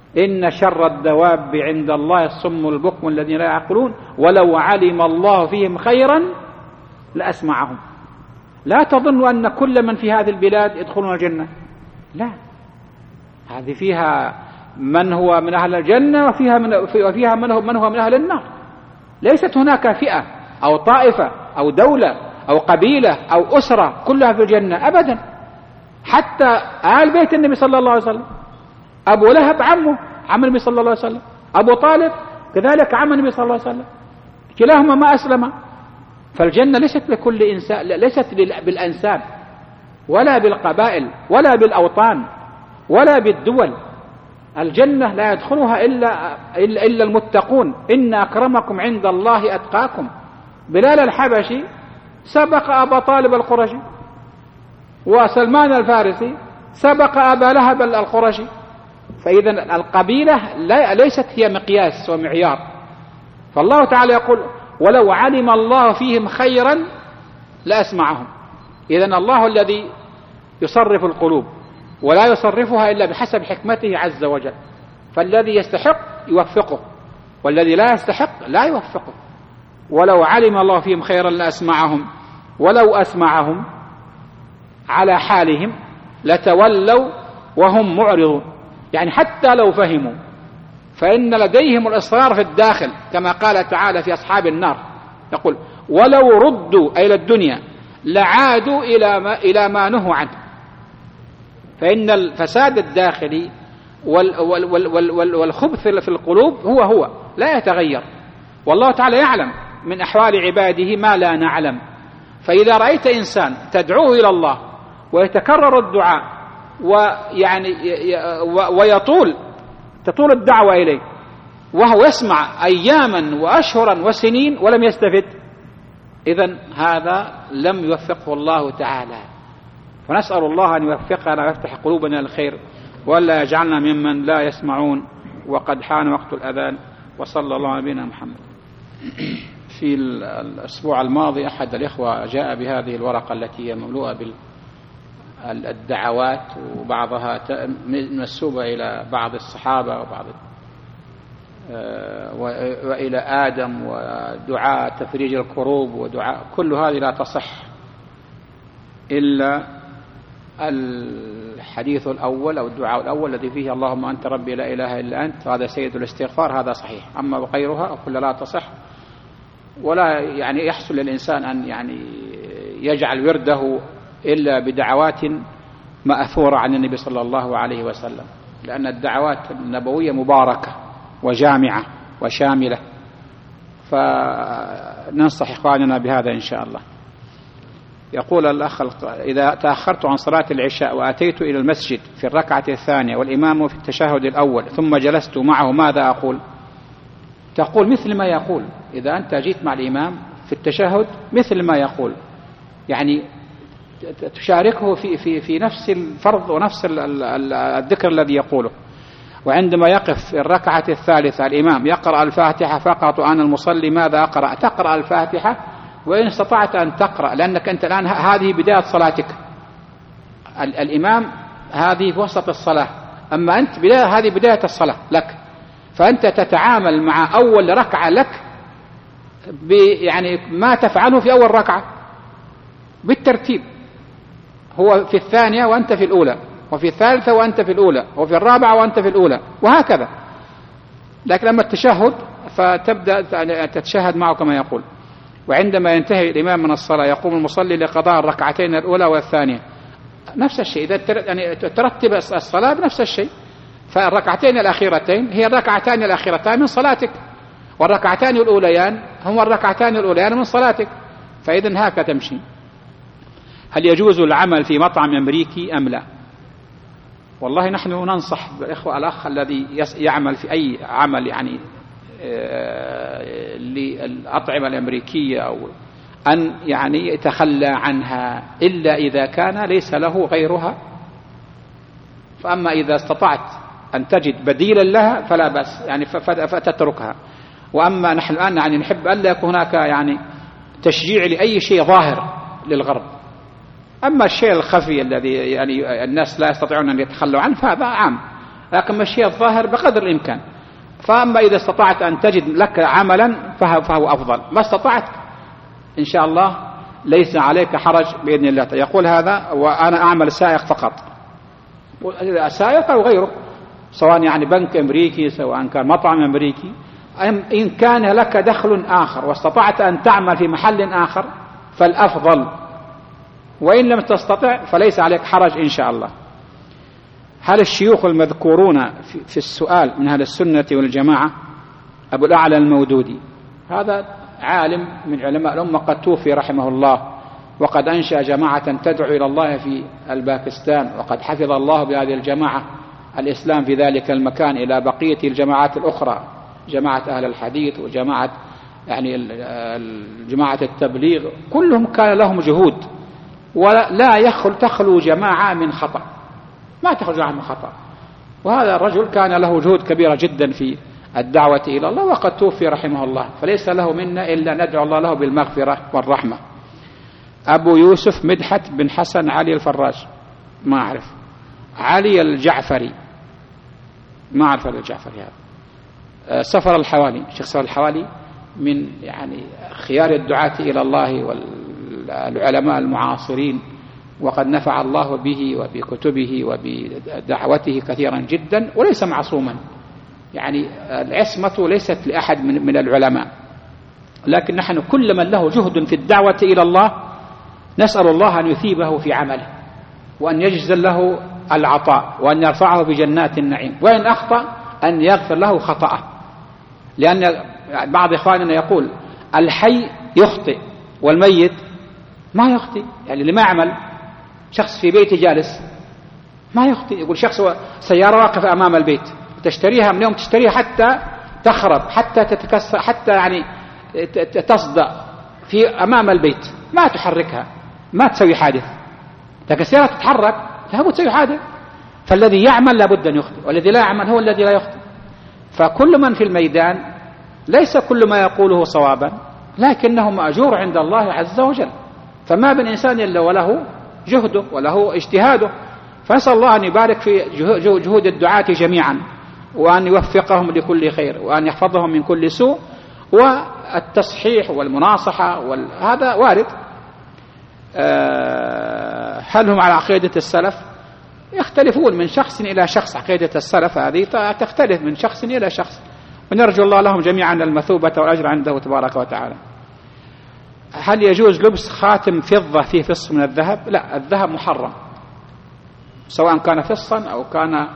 إن شر الدواب عند الله الصم البكم الذين لا يعقلون ولو علم الله فيهم خيرا لأسمعهم. لا تظن أن كل من في هذه البلاد يدخلون الجنة، لا، هذه فيها من هو من أهل الجنة وفيها من هو من أهل النار. ليست هناك فئة أو طائفة أو دولة أو قبيلة أو أسرة كلها في الجنة أبدا. حتى آل بيت النبي صلى الله عليه وسلم، أبو لهب عم النبي صلى الله عليه وسلم، أبو طالب كذلك عم النبي صلى الله عليه وسلم، كلاهما ما أسلم. فالجنة ليست لكل إنسان، ليست بالأنساب ولا بالقبائل ولا بالأوطان ولا بالدول. الجنة لا يدخلها إلا المتقون. إن أكرمكم عند الله أتقاكم. بلال الحبشي سبق أبا طالب القرشي، وسلمان الفارسي سبق أبا لهب القرشي. فإذا القبيلة ليست هي مقياس ومعيار. فالله تعالى يقول ولو علم الله فيهم خيرا لأسمعهم. إذن الله الذي يصرف القلوب ولا يصرفها إلا بحسب حكمته عز وجل. فالذي يستحق يوفقه والذي لا يستحق لا يوفقه. ولو علم الله فيهم خيرا لأسمعهم ولو أسمعهم على حالهم لتولوا وهم معرضون. يعني حتى لو فهموا فإن لديهم الإصرار في الداخل، كما قال تعالى في أصحاب النار يقول ولو ردوا إلى الدنيا لعادوا إلى ما نهوا عنه. فإن الفساد الداخلي والخبث في القلوب هو لا يتغير، والله تعالى يعلم من أحوال عباده ما لا نعلم. فإذا رأيت إنسان تدعوه إلى الله ويتكرر الدعاء تطول الدعوة إليه وهو يسمع أياما وأشهرا وسنين ولم يستفد، إذن هذا لم يوفقه الله تعالى. فنسأل الله أن يوفقنا ويفتح قلوبنا للخير ولا يجعلنا ممن لا يسمعون. وقد حان وقت الأذان. وصلى الله على نبينا محمد. في الأسبوع الماضي أحد الإخوة جاء بهذه الورقة التي هي مملوءة بالدعوات وبعضها منسوبة إلى بعض الصحابة وإلى آدم ودعاء تفريج الكروب ودعاء، كل هذه لا تصح إلا الحديث الأول أو الدعاء الأول الذي فيه اللهم أنت ربي لا إله إلا أنت، هذا سيد الاستغفار، هذا صحيح. أما بغيرها كل لا تصح. ولا يعني يحصل للإنسان أن يعني يجعل ورده إلا بدعوات مأثورة عن النبي صلى الله عليه وسلم، لأن الدعوات النبوية مباركة وجامعة وشاملة. فننصح إخواننا بهذا إن شاء الله. يقول الأخ إذا تأخرت عن صلاة العشاء وأتيت إلى المسجد في الركعة الثانية والإمام في التشهد الأول ثم جلست معه ماذا أقول؟ تقول مثل ما يقول. إذا أنت جيت مع الإمام في التشهد مثل ما يقول، يعني تشاركه في نفس الفرض ونفس الذكر الذي يقوله. وعندما يقف في الركعة الثالثة الإمام يقرأ الفاتحة فقط وأنا المصلي ماذا أقرأ؟ تقرأ الفاتحة وإن استطعت أن تقرأ، لأنك أنت الآن هذه بداية صلاتك. الإمام هذه في وسط الصلاة، أما أنت هذه بداية الصلاة لك، فأنت تتعامل مع أول ركعة لك يعني ما تفعله في أول ركعة بالترتيب. هو في الثانية وأنت في الأولى، وفي الثالثة وأنت في الأولى، وفي الرابعة وأنت في الأولى، وهكذا. لكن لما التشهد فتبدأ تتشهد معه كما يقول. وعندما ينتهي الإمام من الصلاة يقوم المصلي لقضاء الركعتين الأولى والثانية، نفس الشيء. إذا يعني ترتب الصلاة بنفس الشيء، فالركعتين الأخيرتين هي الركعتان الأخيرتان من صلاتك، والركعتان الأوليان هم الركعتان الأوليان من صلاتك. فإذن هكذا تمشي. هل يجوز العمل في مطعم أمريكي أم لا؟ والله نحن ننصح بالإخوة الأخ الذي يعمل في أي عمل يعني للأطعمة الأمريكية أو أن يعني يتخلى عنها إلا إذا كان ليس له غيرها. فأما إذا استطعت أن تجد بديلا لها فلا بأس يعني فتتركها. وأما نحن الآن يعني نحب أن لا يكون هناك يعني تشجيع لأي شيء ظاهر للغرب. أما الشيء الخفي الذي يعني الناس لا يستطيعون أن يتخلوا عنه فهذا عام. لكن مشي الظاهر بقدر الإمكان. فأما إذا استطعت أن تجد لك عملا فهو أفضل، ما استطعت إن شاء الله ليس عليك حرج بإذن الله. يقول هذا وأنا أعمل سائق فقط، سائق أو غيره، سواء يعني بنك أمريكي، سواء كان مطعم أمريكي، إن كان لك دخل آخر واستطعت أن تعمل في محل آخر فالأفضل، وإن لم تستطع فليس عليك حرج إن شاء الله. هل الشيوخ المذكورون في السؤال من أهل السنة والجماعة؟ أبو الأعلى المودودي هذا عالم من علماء الأمة قد توفي رحمه الله، وقد أنشأ جماعة تدعو إلى الله في الباكستان، وقد حفظ الله بهذه الجماعة الإسلام في ذلك المكان إلى بقية الجماعات الأخرى، جماعة أهل الحديث وجماعة يعني جماعة التبليغ، كلهم كان لهم جهود، ولا تخلو جماعة من خطأ، ما تخرج جماعة من خطأ. وهذا الرجل كان له جهود كبيرة جدا في الدعوة إلى الله، وقد توفي رحمه الله، فليس له منا إلا ندعو الله له بالمغفرة والرحمة. أبو يوسف مدحت بن حسن علي الفراج، ما أعرف. علي الجعفري، ما أعرف الجعفري هذا. سفر الحوالي، شيخ سفر الحوالي من يعني خيار الدعاة إلى الله والعلماء المعاصرين، وقد نفع الله به وبكتبه وبدعوته كثيرا جدا، وليس معصوما، يعني العصمة ليست لأحد من العلماء، لكن نحن كل من له جهد في الدعوة إلى الله نسأل الله أن يثيبه في عمله، وأن يجزل له العطاء، وأن يرفعه بجنات النعيم، وإن أخطأ أن يغفر له خطأه. لأن بعض إخواننا يقول الحي يخطئ والميت ما يخطئ، يعني اللي ما يعمل، شخص في بيته جالس ما يخطئ، يقول شخص سيارة واقفة أمام البيت تشتريها، من يوم تشتريها حتى تخرب، حتى تتكسر، حتى يعني تصدأ في أمام البيت، ما تحركها، ما تسوي حادث. لكن السيارة تتحرك لابد تسوي حادث. فالذي يعمل لابد أن يخطئ، والذي لا يعمل هو الذي لا يخطئ. فكل من في الميدان ليس كل ما يقوله صوابا، لكنه مأجور عند الله عز وجل. فما من إنسان إلا وله جهده وله اجتهاده. فنسأل الله أن يبارك في جهود الدعاة جميعا، وأن يوفقهم لكل خير، وأن يحفظهم من كل سوء. والتصحيح والمناصحة هذا وارد. هل هم على عقيدة السلف؟ يختلفون من شخص إلى شخص. عقيدة السلف هذه تختلف من شخص إلى شخص، ونرجو الله لهم جميعا المثوبة والأجر عنده تبارك وتعالى. هل يجوز لبس خاتم فضة فيه فص من الذهب؟ لا، الذهب محرم، سواء كان فصا أو كان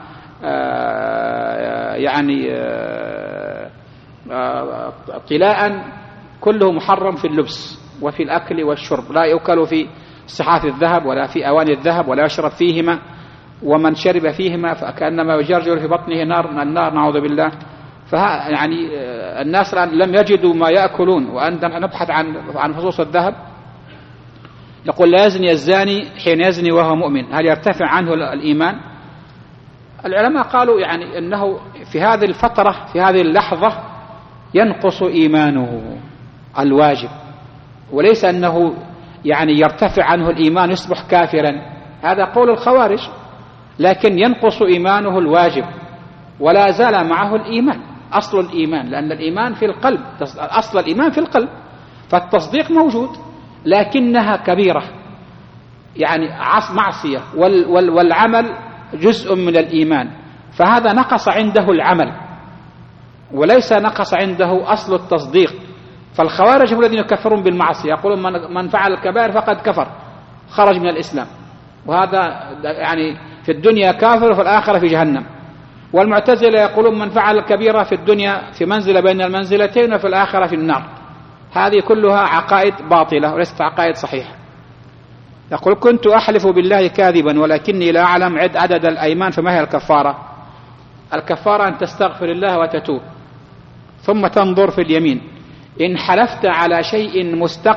طلاء، كله محرم في اللبس وفي الأكل والشرب. لا يؤكل في صحاف الذهب ولا في أواني الذهب، ولا يشرب فيهما، ومن شرب فيهما فكأنما يجرجر في بطنه النار نعوذ بالله. يعني الناس الآن لم يجدوا ما يأكلون، وأننا نبحث عن فصوص الذهب. يقول لا يزني الزاني حين يزني وهو مؤمن، هل يرتفع عنه الإيمان؟ العلماء قالوا يعني أنه في هذه الفترة، في هذه اللحظة ينقص إيمانه الواجب، وليس أنه يعني يرتفع عنه الإيمان يصبح كافرا، هذا قول الخوارج، لكن ينقص إيمانه الواجب ولا زال معه الإيمان، أصل الإيمان، لأن الإيمان في القلب، أصل الإيمان في القلب، فالتصديق موجود، لكنها كبيرة، يعني معصية، والعمل جزء من الإيمان، فهذا نقص عنده العمل وليس نقص عنده أصل التصديق. فالخوارج هم الذين يكفرون بالمعصية، يقولون من فعل الكبائر فقد كفر، خرج من الإسلام، وهذا يعني في الدنيا كافر وفي الآخرة في جهنم. والمعتزلة يقولون من فعل الكبيرة في الدنيا في منزلة بين المنزلتين وفي الآخرة في النار. هذه كلها عقائد باطلة وليست عقائد صحيحة. يقول كنت أحلف بالله كاذبا ولكني لا أعلم عدد الأيمان، فما هي الكفارة؟ الكفارة أن تستغفر الله وتتوب، ثم تنظر في اليمين، إن حلفت على شيء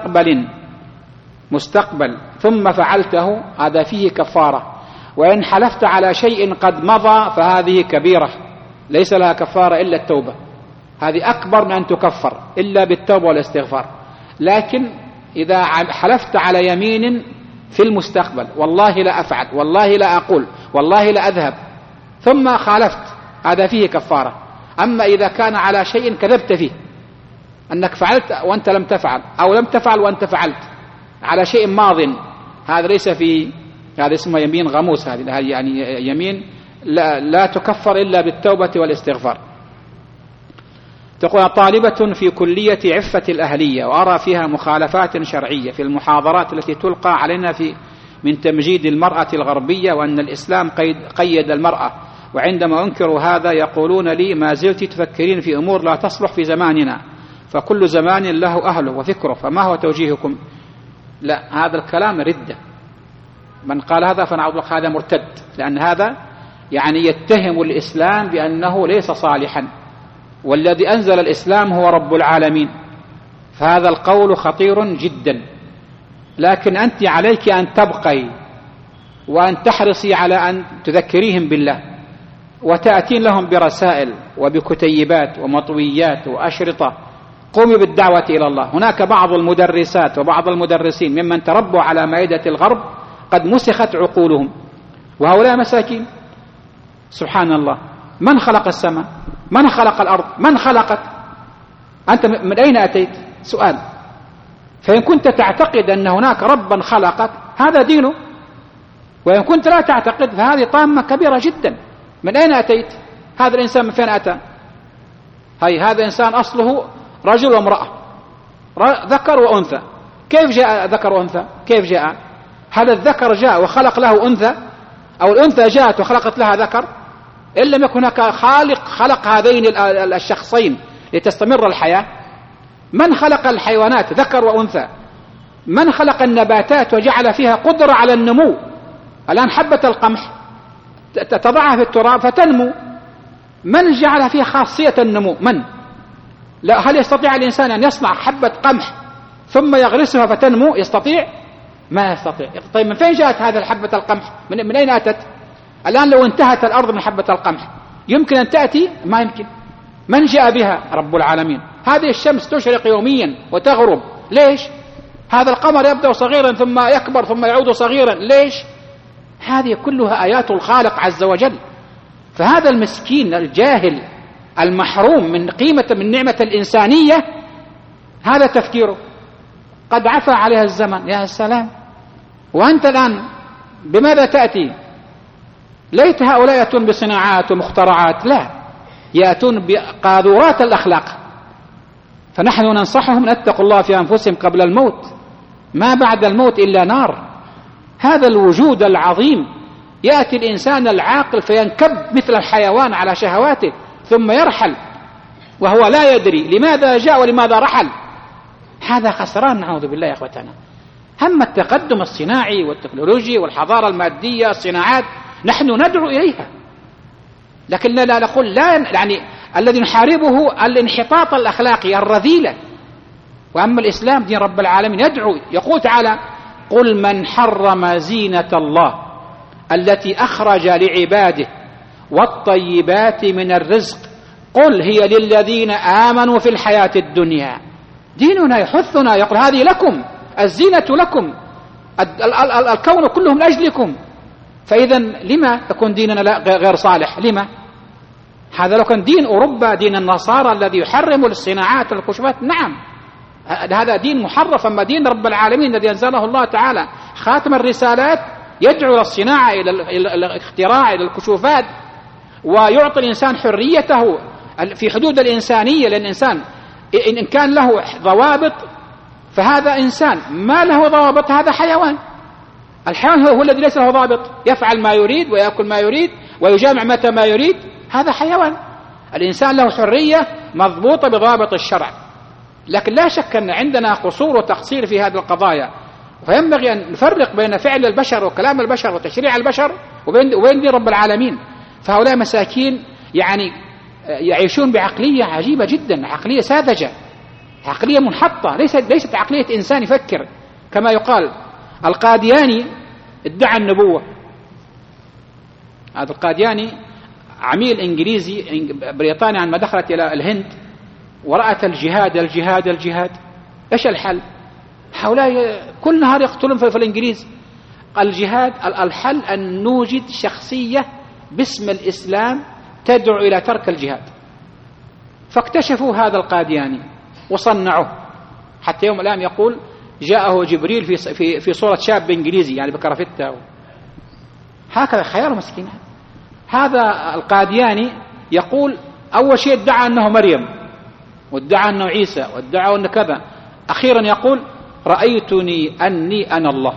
مستقبل ثم فعلته هذا فيه كفارة، وإن حلفت على شيء قد مضى فهذه كبيرة ليس لها كفارة إلا التوبة، هذه أكبر من أن تكفر إلا بالتوبة والاستغفار. لكن إذا حلفت على يمين في المستقبل، والله لا أفعل، والله لا أقول، والله لا أذهب، ثم خالفت هذا فيه كفارة. أما إذا كان على شيء كذبت فيه أنك فعلت وأنت لم تفعل، أو لم تفعل وأنت فعلت على شيء ماض، هذا ليس في، هذا اسمه يمين غموس، هذه يعني يمين لا تكفر إلا بالتوبة والاستغفار. تقول طالبة في كلية عفة الأهلية وأرى فيها مخالفات شرعية في المحاضرات التي تلقى علينا من تمجيد المرأة الغربية، وأن الإسلام قيد المرأة، وعندما أنكر هذا يقولون لي ما زلت تفكرين في أمور لا تصلح في زماننا، فكل زمان له أهله وفكره، فما هو توجيهكم؟ لا، هذا الكلام ردة. من قال هذا فنعوذ بالله هذا مرتد، لأن هذا يعني يتهم الإسلام بأنه ليس صالحا، والذي أنزل الإسلام هو رب العالمين، فهذا القول خطير جدا. لكن أنت عليك أن تبقي وأن تحرصي على أن تذكريهم بالله، وتأتين لهم برسائل وبكتيبات ومطويات وأشرطة. قومي بالدعوة إلى الله. هناك بعض المدرسات وبعض المدرسين ممن تربوا على مائدة الغرب قد مسخت عقولهم، وهؤلاء مساكين. سبحان الله، من خلق السماء؟ من خلق الأرض؟ من خلقك؟ أنت من أين أتيت؟ سؤال. فإن كنت تعتقد أن هناك ربا خلقك هذا دينه، وإن كنت لا تعتقد فهذه طامة كبيرة جدا. من أين أتيت؟ هذا الإنسان من فين أتى؟ هذا إنسان أصله رجل وامرأة، ذكر وأنثى. كيف جاء ذكر وأنثى؟ كيف جاء؟ هذا الذكر جاء وخلق له أنثى، أو الأنثى جاءت وخلقت لها ذكر؟ إن لم يكن هناك خالق خلق هذين الشخصين لتستمر الحياة. من خلق الحيوانات ذكر وأنثى؟ من خلق النباتات وجعل فيها قدرة على النمو؟ الآن حبة القمح تضعها في التراب فتنمو، من جعل فيها خاصية النمو؟ من؟ لا. هل يستطيع الإنسان أن يصنع حبة قمح ثم يغرسها فتنمو؟ يستطيع؟ ما يستطيع. طيب من فين جاءت هذه الحبة القمح؟ من أين أتت؟ الآن لو انتهت الأرض من حبة القمح يمكن أن تأتي؟ ما يمكن. من جاء بها؟ رب العالمين. هذه الشمس تشرق يوميا وتغرب، ليش؟ هذا القمر يبدأ صغيرا ثم يكبر ثم يعود صغيرا، ليش؟ هذه كلها آيات الخالق عز وجل. فهذا المسكين الجاهل المحروم من قيمة من نعمة الإنسانية هذا تفكيره. قد عفى عليها الزمن. يا سلام. وأنت الآن بماذا تأتي؟ ليت هؤلاء يأتون بصناعات ومخترعات، لا، يأتون بقاذورات الأخلاق. فنحن ننصحهم اتقوا الله في أنفسهم قبل الموت، ما بعد الموت إلا نار. هذا الوجود العظيم يأتي الإنسان العاقل فينكب مثل الحيوان على شهواته ثم يرحل وهو لا يدري لماذا جاء ولماذا رحل. هذا خسران، نعوذ بالله يا أخوتنا. هم التقدم الصناعي والتكنولوجي والحضارة المادية، الصناعات نحن ندعو إليها، لكن لا نقول لا، يعني الذي نحاربه الانحطاط الأخلاقي الرذيلة. وأما الإسلام دين رب العالمين يدعو، يقول تعالى قل من حرم زينة الله التي أخرج لعباده والطيبات من الرزق قل هي للذين آمنوا في الحياة الدنيا. ديننا يحثنا، يقول هذه لكم، الزينة لكم، الكون كله من أجلكم. فإذا لما يكون ديننا غير صالح؟ لما؟ هذا لو كان دين أوروبا، دين النصارى الذي يحرم الصناعات والكشوفات، نعم هذا دين محرف. أما دين رب العالمين الذي أنزله الله تعالى خاتم الرسالات يدعو إلى الصناعة، إلى الاختراع، إلى الكشوفات، ويعطي الإنسان حريته في حدود الإنسانية. لأن الإنسان إن كان له ضوابط فهذا إنسان، ما له ضوابط هذا حيوان. الحيوان هو الذي ليس له ضابط، يفعل ما يريد ويأكل ما يريد ويجامع متى ما يريد، هذا حيوان. الإنسان له حرية مضبوطة بضوابط الشرع. لكن لا شك أن عندنا قصور وتقصير في هذه القضايا، فينبغي أن نفرق بين فعل البشر وكلام البشر وتشريع البشر وبين دين رب العالمين. فهؤلاء مساكين يعني يعيشون بعقلية عجيبة جدا، عقلية ساذجة، عقلية منحطة، ليست عقلية إنسان يفكر. كما يقال القادياني ادعى النبوة. هذا القادياني عميل إنجليزي بريطاني عندما دخلت إلى الهند ورأت الجهاد الجهاد الجهاد، إيش الحل؟ هؤلاء كل نهار يقتلون في الإنجليز. الجهاد الحل أن نوجد شخصية باسم الإسلام تدعو إلى ترك الجهاد. فاكتشفوا هذا القادياني وصنعوه، حتى يوم الآن يقول جاءه جبريل في صورة شاب إنجليزي يعني بكرافته، هكذا خيار مسكين. هذا القادياني يقول أول شيء ادعى أنه مريم، وادعى أنه عيسى، وادعى أنه كذا، أخيرا يقول رأيتني أني أنا الله،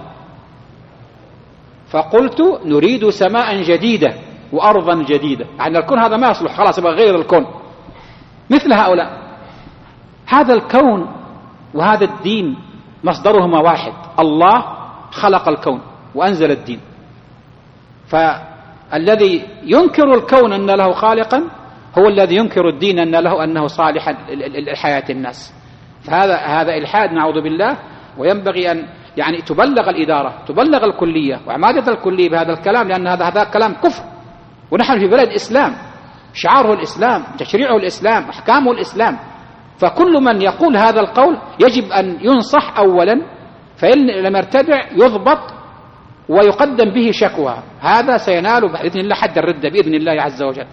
فقلت نريد سماء جديدة وأرضا جديدة. يعني الكون هذا ما يصلح، خلاص يبقى غير الكون مثل هؤلاء. هذا الكون وهذا الدين مصدرهما واحد، الله خلق الكون وأنزل الدين. فالذي ينكر الكون أن له خالقا هو الذي ينكر الدين أنه صالحا لحياة الناس. فهذا إلحاد نعوذ بالله. وينبغي أن يعني تبلغ الإدارة، تبلغ الكلية وعمادة الكلية بهذا الكلام، لأن هذا كلام كفر، ونحن في بلد إسلام، شعاره الإسلام، تشريعه الإسلام، أحكامه الإسلام. فكل من يقول هذا القول يجب أن ينصح أولا، فإن لم يرتدع يضبط ويقدم به شكوى. هذا سينال بإذن الله حد الردة بإذن الله عز وجل.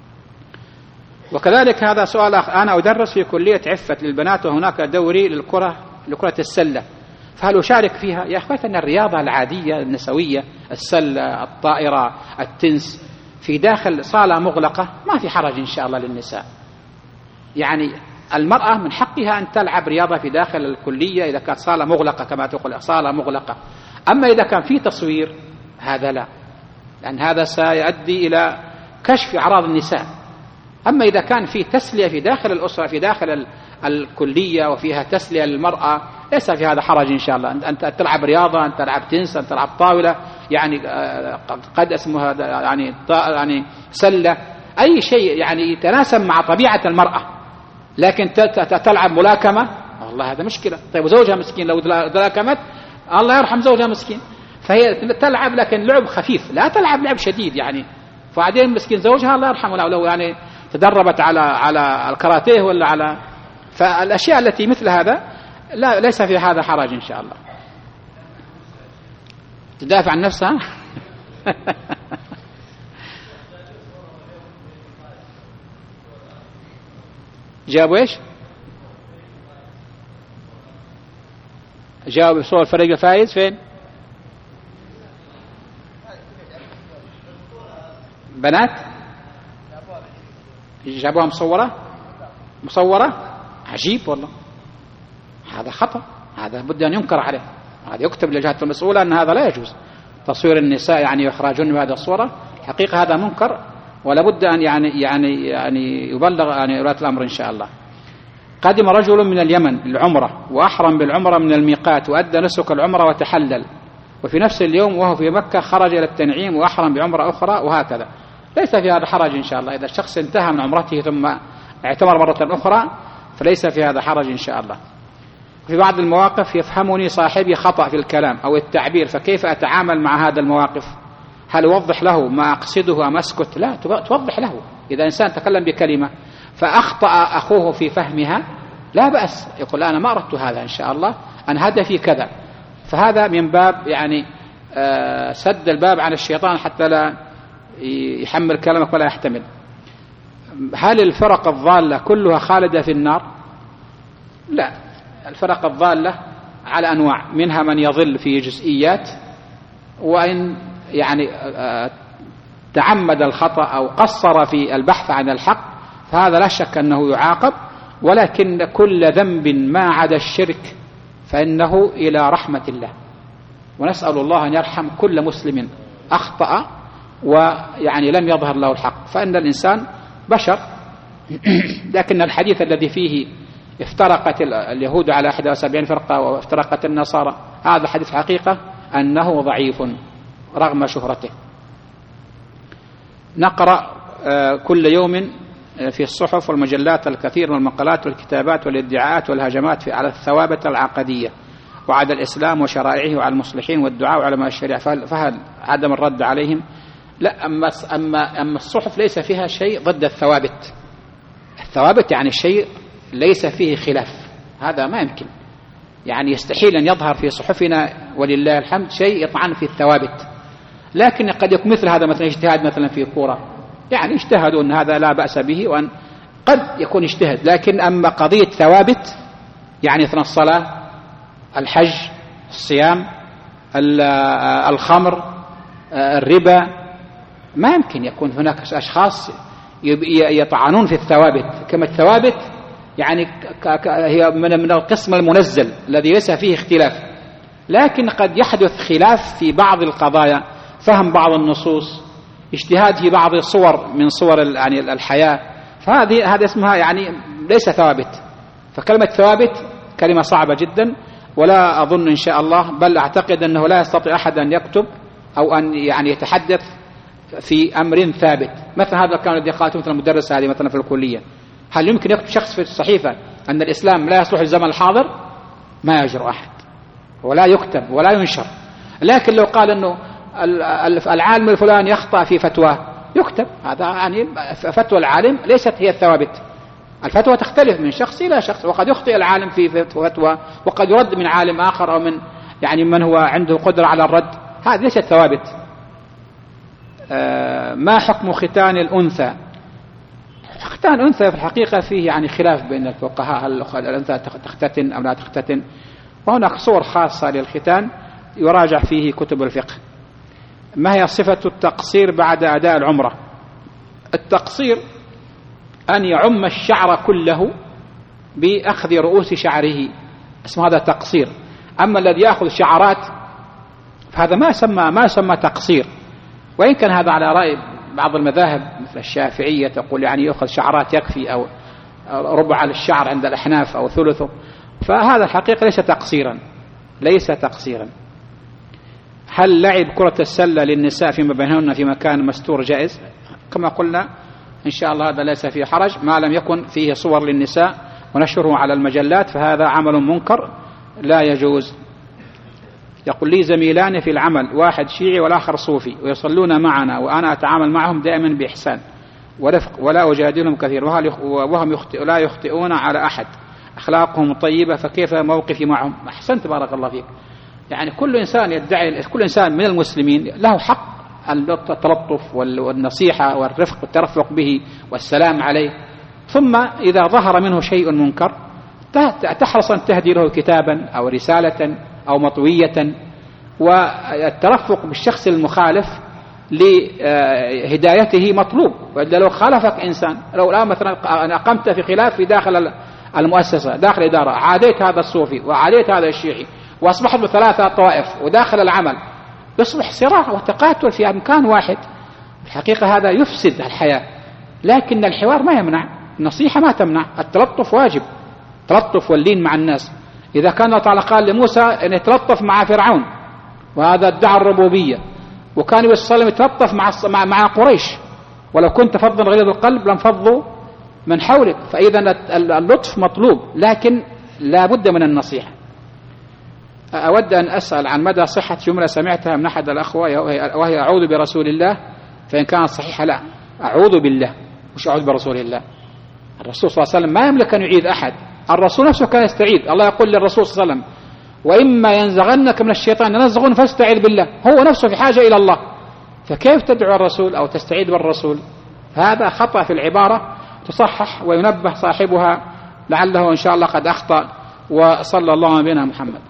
وكذلك هذا سؤال أنا أدرس في كلية عفة للبنات، وهناك دوري لكرة السلة، فهل أشارك فيها؟ يا أخواتنا الرياضة العادية النسوية، السلة، الطائرة، التنس، في داخل صالة مغلقة ما في حرج إن شاء الله للنساء. يعني المرأة من حقها أن تلعب رياضة في داخل الكلية إذا كانت صالة مغلقة كما تقول صالة مغلقة. أما إذا كان في تصوير هذا لا، لأن هذا سيؤدي إلى كشف أعراض النساء. أما إذا كان في تسلية في داخل الأسرة في داخل الكلية وفيها تسلية للمرأة ليس في هذا حرج إن شاء الله. أنت تلعب رياضة، أنت تلعب تنس، أنت تلعب طاولة، يعني قد اسمها يعني سلة، أي شيء يعني يتناسب مع طبيعة المرأة. لكن تلعب ملاكمة والله هذا مشكلة. طيب وزوجها مسكين لو تلاكمت الله يرحم زوجها مسكين. فهي تلعب لكن لعب خفيف، لا تلعب لعب شديد يعني. فبعدين مسكين زوجها الله يرحمه لو يعني تدربت على الكاراتيه ولا على، فالأشياء التي مثل هذا لا ليس في هذا حرج إن شاء الله. تدافع عن نفسها جابوا ايش؟ جابوا بصور الفريق الفائز فين؟ بنات جابوها مصورة عجيب والله. هذا خطأ، هذا بد أن ينكر عليه، هذا يكتب للجهات المسؤولة أن هذا لا يجوز تصوير النساء يعني يخرجون بهذه الصورة. حقيقة هذا منكر، ولا بد أن يعني يبلغ يعني ولاة الأمر إن شاء الله. قدم رجل من اليمن للعمرة وأحرم بالعمرة من الميقات وأدى نسك العمرة وتحلل، وفي نفس اليوم وهو في مكة خرج إلى التنعيم وأحرم بعمرة أخرى، وهكذا. ليس في هذا حرج إن شاء الله. إذا الشخص انتهى من عمرته ثم اعتمر مرة أخرى فليس في هذا حرج إن شاء الله. في بعض المواقف يفهمني صاحبي خطأ في الكلام أو التعبير، فكيف أتعامل مع هذا المواقف؟ هل أوضح له ما أقصده أم أسكت؟ لا، توضح له. إذا إنسان تكلم بكلمة فأخطأ أخوه في فهمها لا بأس، يقول أنا ما أردت هذا إن شاء الله، أنا هدفي كذا. فهذا من باب يعني سد الباب عن الشيطان حتى لا يحمل كلامك ولا يحتمل. هل الفرق الضالة كلها خالدة في النار؟ لا، الفرق الضالة على أنواع، منها من يضل في جزئيات، وإن يعني تعمد الخطأ أو قصر في البحث عن الحق فهذا لا شك أنه يعاقب. ولكن كل ذنب ما عدا الشرك فإنه إلى رحمة الله، ونسأل الله أن يرحم كل مسلم أخطأ ويعني لم يظهر له الحق، فإن الإنسان بشر. لكن الحديث الذي فيه افترقت اليهود على 71 فرقة وافترقت النصارى، هذا حديث حقيقة أنه ضعيف رغم شهرته. نقرأ كل يوم في الصحف والمجلات الكثير من المقالات والكتابات والادعاءات والهجمات على الثوابت العقدية وعلى الإسلام وشرائعه وعلى المصلحين والدعاء وعلماء الشريعة، فهل عدم الرد عليهم؟ لا، أما الصحف ليس فيها شيء ضد الثوابت. الثوابت يعني شيء ليس فيه خلاف، هذا ما يمكن، يعني يستحيل أن يظهر في صحفنا ولله الحمد شيء يطعن في الثوابت. لكن قد يكون مثل هذا مثلا اجتهاد مثلا في كورة، يعني اجتهدوا أن هذا لا بأس به، وأن قد يكون اجتهد. لكن أما قضية ثوابت يعني مثلا الصلاة، الحج، الصيام، الخمر، الربا، ما يمكن يكون هناك أشخاص يطعنون في الثوابت. كما الثوابت يعني هي من القسم المنزل الذي ليس فيه اختلاف، لكن قد يحدث خلاف في بعض القضايا، فهم بعض النصوص، اجتهاد في بعض الصور من صور يعني الحياة، فهذا اسمها يعني ليس ثوابت. فكلمة ثوابت كلمة صعبة جدا، ولا أظن إن شاء الله، بل أعتقد أنه لا يستطيع أحد أن يكتب أو أن يعني يتحدث في أمر ثابت. مثل هذا الكلام الذي قالته مثل المدرس هذه مثلا في الكلية، هل يمكن يكتب شخص في الصحيفة أن الإسلام لا يصلح الزمن الحاضر؟ ما يجرؤ أحد، ولا يكتب ولا ينشر. لكن لو قال أنه العالم الفلان يخطأ في فتواه يكتب، هذا يعني فتوى العالم ليست هي الثوابت. الفتوى تختلف من شخص إلى شخص، وقد يخطئ العالم في فتوى، وقد يرد من عالم آخر أو من يعني من هو عنده قدرة على الرد. هذه ليست ثوابت. ما حكم ختان الأنثى؟ ختان الأنثى في الحقيقة فيه يعني خلاف بين الفقهاء، هل الأنثى تختتن أو لا تختتن، وهناك صور خاصة للختان يراجع فيه كتب الفقه. ما هي صفة التقصير بعد أداء العمرة؟ التقصير أن يعم الشعر كله بأخذ رؤوس شعره، اسمه هذا تقصير. أما الذي يأخذ شعرات فهذا ما يسمى تقصير، وإن كان هذا على رأي بعض المذاهب مثل الشافعية تقول يعني يأخذ شعرات يكفي، أو ربع الشعر عند الأحناف أو ثلثه، فهذا الحقيقة ليس تقصيرا. هل لعب كرة السلة للنساء فيما بينهن في مكان مستور جائز؟ كما قلنا إن شاء الله هذا ليس فيه حرج، ما لم يكن فيه صور للنساء ونشره على المجلات، فهذا عمل منكر لا يجوز. يقول لي زميلان في العمل، واحد شيعي والآخر صوفي، ويصلون معنا وأنا أتعامل معهم دائما بإحسان ورفق ولا أجادلهم كثير، وهم لا يخطئون على أحد، أخلاقهم طيبة، فكيف موقفي معهم؟ أحسنت بارك الله فيك. يعني كل إنسان يدعي، كل إنسان من المسلمين له حق التلطف والنصيحة والرفق والترفق به والسلام عليه، ثم إذا ظهر منه شيء منكر تحرص أن تهدي له كتابا أو رسالة أو مطوية، والترفق بالشخص المخالف لهدايته مطلوب. وإلا لو خالفك إنسان، لو لا مثلا أنا أقمت في خلاف في داخل المؤسسة داخل الإدارة، عاديت هذا الصوفي وعاديت هذا الشيعي، وأصبحت بثلاثة طوائف، وداخل العمل يصبح صراع وتقاتل في مكان واحد، الحقيقة هذا يفسد الحياة. لكن الحوار ما يمنع، النصيحة ما تمنع، التلطف واجب، تلطف واللين مع الناس. إذا كان الله تعالى قال لموسى أن يتلطف مع فرعون، وهذا ادعى الربوبية، وكان النبي صلى الله عليه وسلم يتلطف مع قريش، ولو كنت فظا غليظ القلب لانفضوا من حولك. فإذا اللطف مطلوب، لكن لا بد من النصيحة. أود أن أسأل عن مدى صحة جملة سمعتها من أحد الأخوة وهي أعوذ برسول الله، فإن كانت صحيحة لا، أعوذ بالله مش أعوذ برسول الله. الرسول صلى الله عليه وسلم ما يملك أن يعيد أحد، الرسول نفسه كان يستعيد. الله يقول للرسول صلى الله عليه وسلم وإما ينزغنك من الشيطان نزغ فاستعيذ بالله، هو نفسه في حاجة إلى الله، فكيف تدعو الرسول أو تستعيذ بالرسول؟ هذا خطأ في العبارة، تصحح وينبه صاحبها لعله إن شاء الله قد أخطأ. وصلى الله على نبينا محمد.